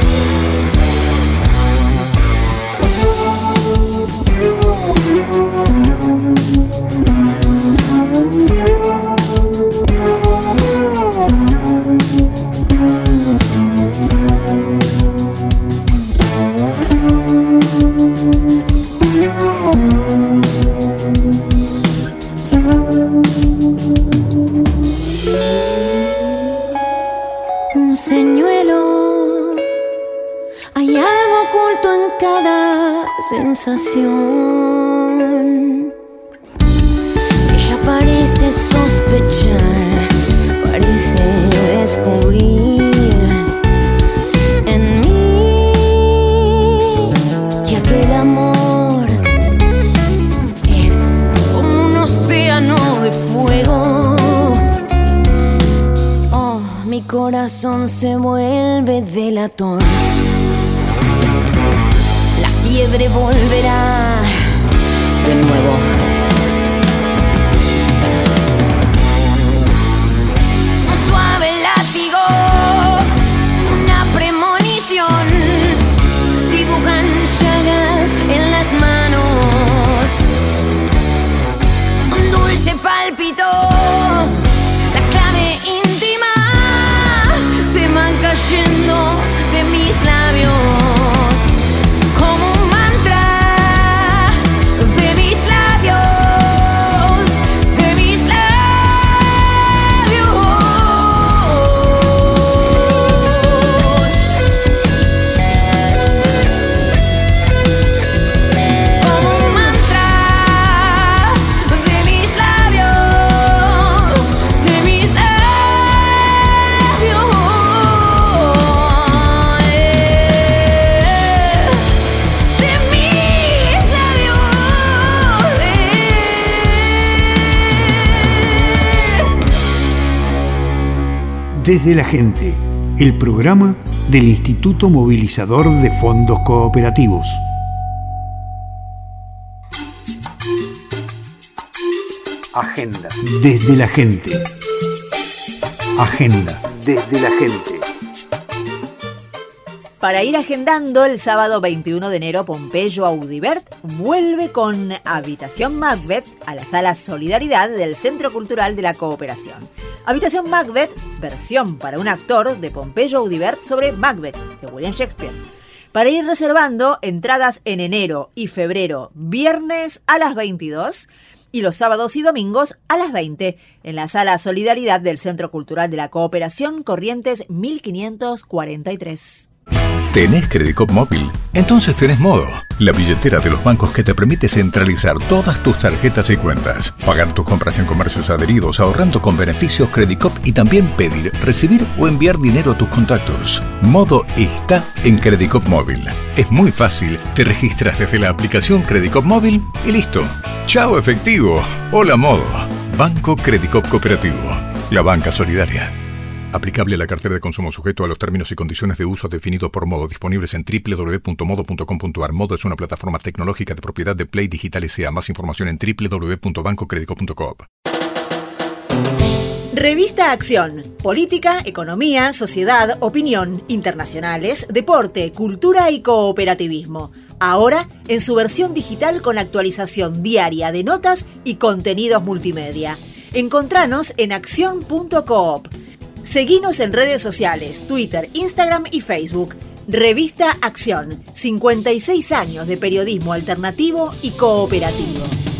Un señuelo, hay algo oculto en cada sensación. Ella parece sospechar, parece descubrir de fuego. Oh, mi corazón se vuelve delatón. La fiebre volverá de nuevo. Un suave látigo, una premonición, dibujan llagas en las manos. Un dulce pálpito, la clave íntima, se van cayendo de mis labios. Como un mantra de mis labios, de mis labios. Como un mantra de mis labios, de mis labios. Desde la Gente, el programa del Instituto Movilizador de Fondos Cooperativos. Agenda. Desde la Gente. Agenda. Desde la Gente. Para ir agendando, el sábado veintiuno de enero, Pompeyo Audibert vuelve con Habitación Macbeth a la Sala Solidaridad del Centro Cultural de la Cooperación. Habitación Macbeth, versión para un actor de Pompeyo Audibert sobre Macbeth, de William Shakespeare. Para ir reservando, entradas en enero y febrero, viernes a las veintidós y los sábados y domingos a las veinte, en la Sala Solidaridad del Centro Cultural de la Cooperación, Corrientes mil quinientos cuarenta y tres. ¿Tenés Credicop Móvil? Entonces tenés Modo, la billetera de los bancos que te permite centralizar todas tus tarjetas y cuentas, pagar tus compras en comercios adheridos ahorrando con beneficios Credicop y también pedir, recibir o enviar dinero a tus contactos. Modo está en Credicop Móvil. Es muy fácil, te registras desde la aplicación Credicop Móvil y listo. ¡Chao efectivo! Hola Modo. Banco Credicop Cooperativo. La banca solidaria. Aplicable a la cartera de consumo sujeto a los términos y condiciones de uso definidos por Modo, disponibles en doble u doble u doble u punto modo punto com punto a r. Modo es una plataforma tecnológica de propiedad de Play Digital S A. Más información en doble u doble u doble u punto banco credicop punto com. Revista Acción. Política, economía, sociedad, opinión, internacionales, deporte, cultura y cooperativismo. Ahora en su versión digital con actualización diaria de notas y contenidos multimedia. Encontranos en acción punto coop. Seguinos en redes sociales, Twitter, Instagram y Facebook. Revista Acción, cincuenta y seis años de periodismo alternativo y cooperativo.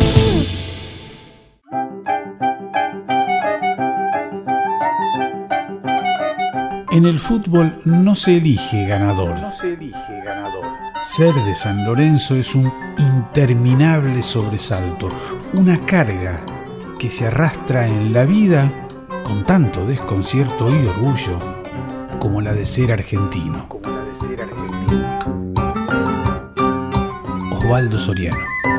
En el fútbol no se elige ganador. No se elige ganador. Ser de San Lorenzo es un interminable sobresalto, una carga que se arrastra en la vida con tanto desconcierto y orgullo como la de ser argentino. Como la de ser argentino. Osvaldo Soriano.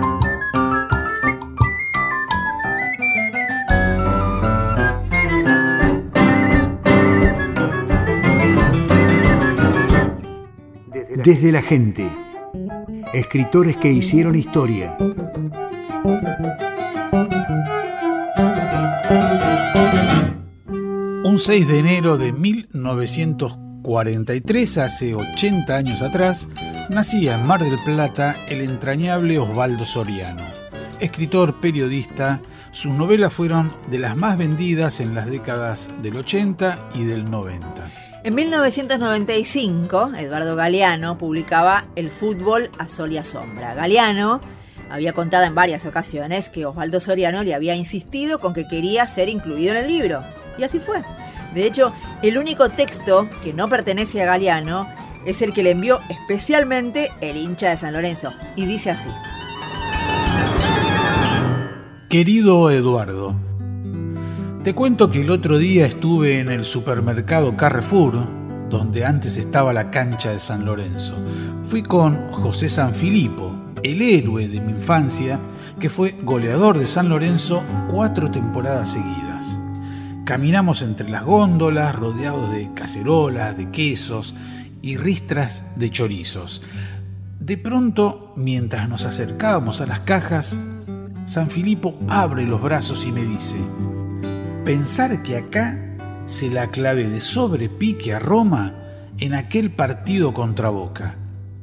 Desde la Gente. Escritores que hicieron historia. Un seis de enero de mil novecientos cuarenta y tres, hace ochenta años atrás, nacía en Mar del Plata el entrañable Osvaldo Soriano. Escritor, periodista, sus novelas fueron de las más vendidas en las décadas del ochenta y del noventa. En mil novecientos noventa y cinco, Eduardo Galeano publicaba El fútbol a sol y a sombra. Galeano había contado en varias ocasiones que Osvaldo Soriano le había insistido con que quería ser incluido en el libro. Y así fue. De hecho, el único texto que no pertenece a Galeano es el que le envió especialmente el hincha de San Lorenzo. Y dice así. Querido Eduardo, te cuento que el otro día estuve en el supermercado Carrefour, donde antes estaba la cancha de San Lorenzo. Fui con José Sanfilippo, el héroe de mi infancia, que fue goleador de San Lorenzo cuatro temporadas seguidas. Caminamos entre las góndolas, rodeados de cacerolas, de quesos y ristras de chorizos. De pronto, mientras nos acercábamos a las cajas, Sanfilippo abre los brazos y me dice: pensar que acá se la clave de sobrepique a Roma en aquel partido contra Boca.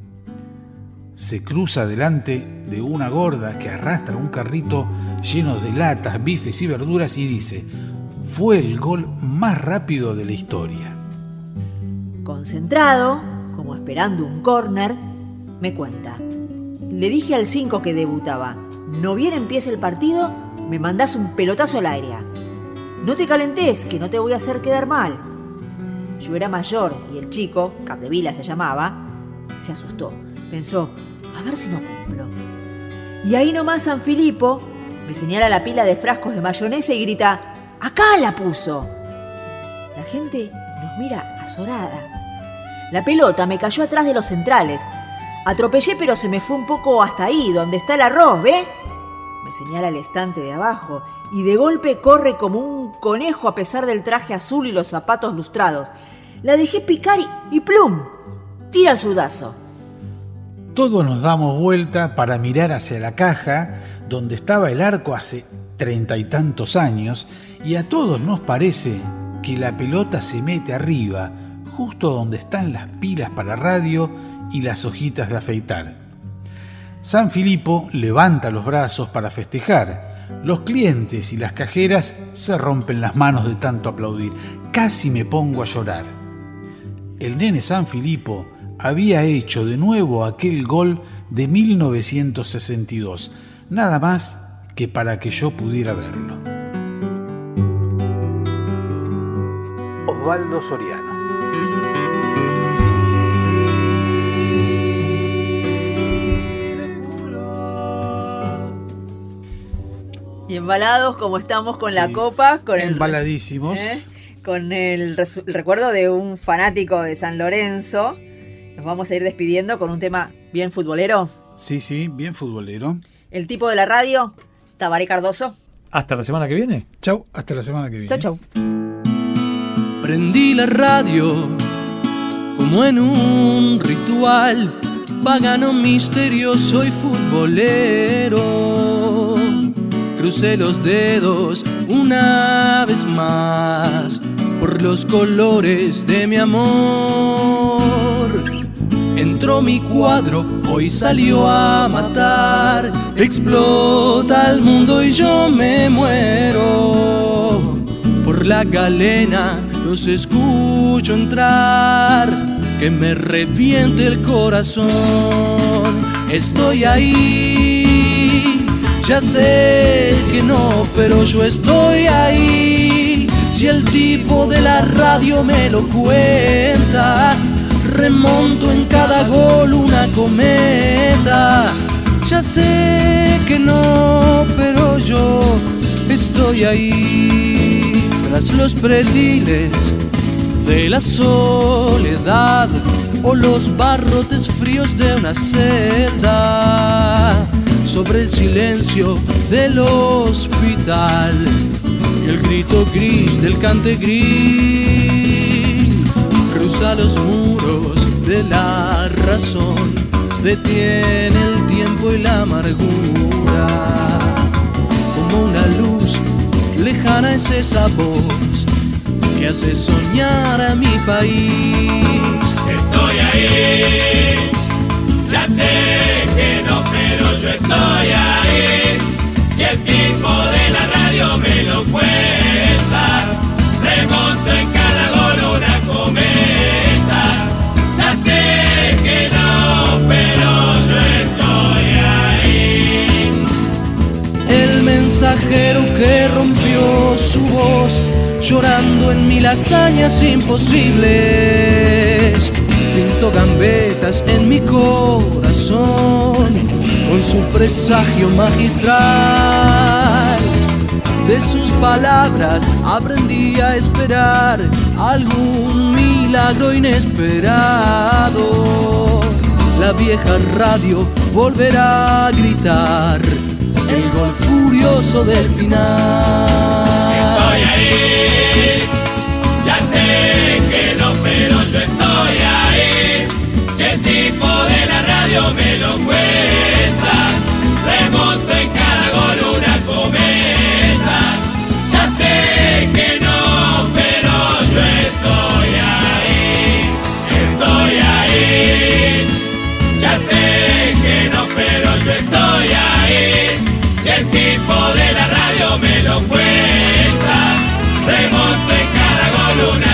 Se cruza delante de una gorda que arrastra un carrito lleno de latas, bifes y verduras y dice: fue el gol más rápido de la historia. Concentrado, como esperando un córner, me cuenta: le dije al cinco que debutaba, no bien empiece el partido, me mandás un pelotazo al aire. No te calentes, que no te voy a hacer quedar mal. Yo era mayor y el chico, Capdevila se llamaba, se asustó. Pensó: a ver si no cumplo. Y ahí nomás Sanfilippo me señala la pila de frascos de mayonesa y grita: ¡acá la puso! La gente nos mira azorada. La pelota me cayó atrás de los centrales. Atropellé, pero se me fue un poco hasta ahí, donde está el arroz, ¿ve? Me señala el estante de abajo y de golpe corre como un conejo a pesar del traje azul y los zapatos lustrados. La dejé picar y, y ¡plum! Tira el zurdazo. Todos nos damos vuelta para mirar hacia la caja donde estaba el arco hace treinta y tantos años, y a todos nos parece que la pelota se mete arriba, justo donde están las pilas para radio y las hojitas de afeitar. Sanfilippo levanta los brazos para festejar. Los clientes y las cajeras se rompen las manos de tanto aplaudir. Casi me pongo a llorar. El nene Sanfilippo había hecho de nuevo aquel gol de mil novecientos sesenta y dos, nada más que para que yo pudiera verlo. Osvaldo Soriano. Y embalados como estamos con sí, la copa, con embaladísimos, el, ¿eh? con el, resu- el recuerdo de un fanático de San Lorenzo. Nos vamos a ir despidiendo con un tema bien futbolero. Sí, sí, bien futbolero. El tipo de la radio, Tabaré Cardoso. Hasta la semana que viene. Chau, hasta la semana que viene. Chau, chau. Prendí la radio como en un ritual pagano, misterioso y futbolero. Crucé los dedos una vez más por los colores de mi amor. Entró mi cuadro, hoy salió a matar. Explota el mundo y yo me muero. Por la galena los escucho entrar, que me reviente el corazón. Estoy ahí, ya sé que no, pero yo estoy ahí. Si el tipo de la radio me lo cuenta, remonto en cada gol una cometa. Ya sé que no, pero yo estoy ahí. Tras los pretiles de la soledad o los barrotes fríos de una celda, sobre el silencio del hospital y el grito gris del cantegrín, cruza los muros de la razón, detiene el tiempo y la amargura. Como una luz lejana es esa voz que hace soñar a mi país. Estoy ahí, ya sé que no, pero yo estoy ahí. Si el tipo de la radio me lo cuenta, remonto en cada gol una cometa. Ya sé que no, pero yo estoy ahí. El mensajero que rompió su voz, llorando en mil hazañas imposibles, pintó gambetas en mi corazón con su presagio magistral. De sus palabras aprendí a esperar algún milagro inesperado. La vieja radio volverá a gritar el gol furioso del final. Estoy ahí, ya sé que no, pero yo estoy ahí. Si el tipo de la radio me lo cuenta, remonto en cada gol una cometa. Ya sé que no, pero yo estoy ahí, estoy ahí. Ya sé que no, pero yo estoy ahí. Si el tipo de la radio me lo cuenta, remonto en cada gol una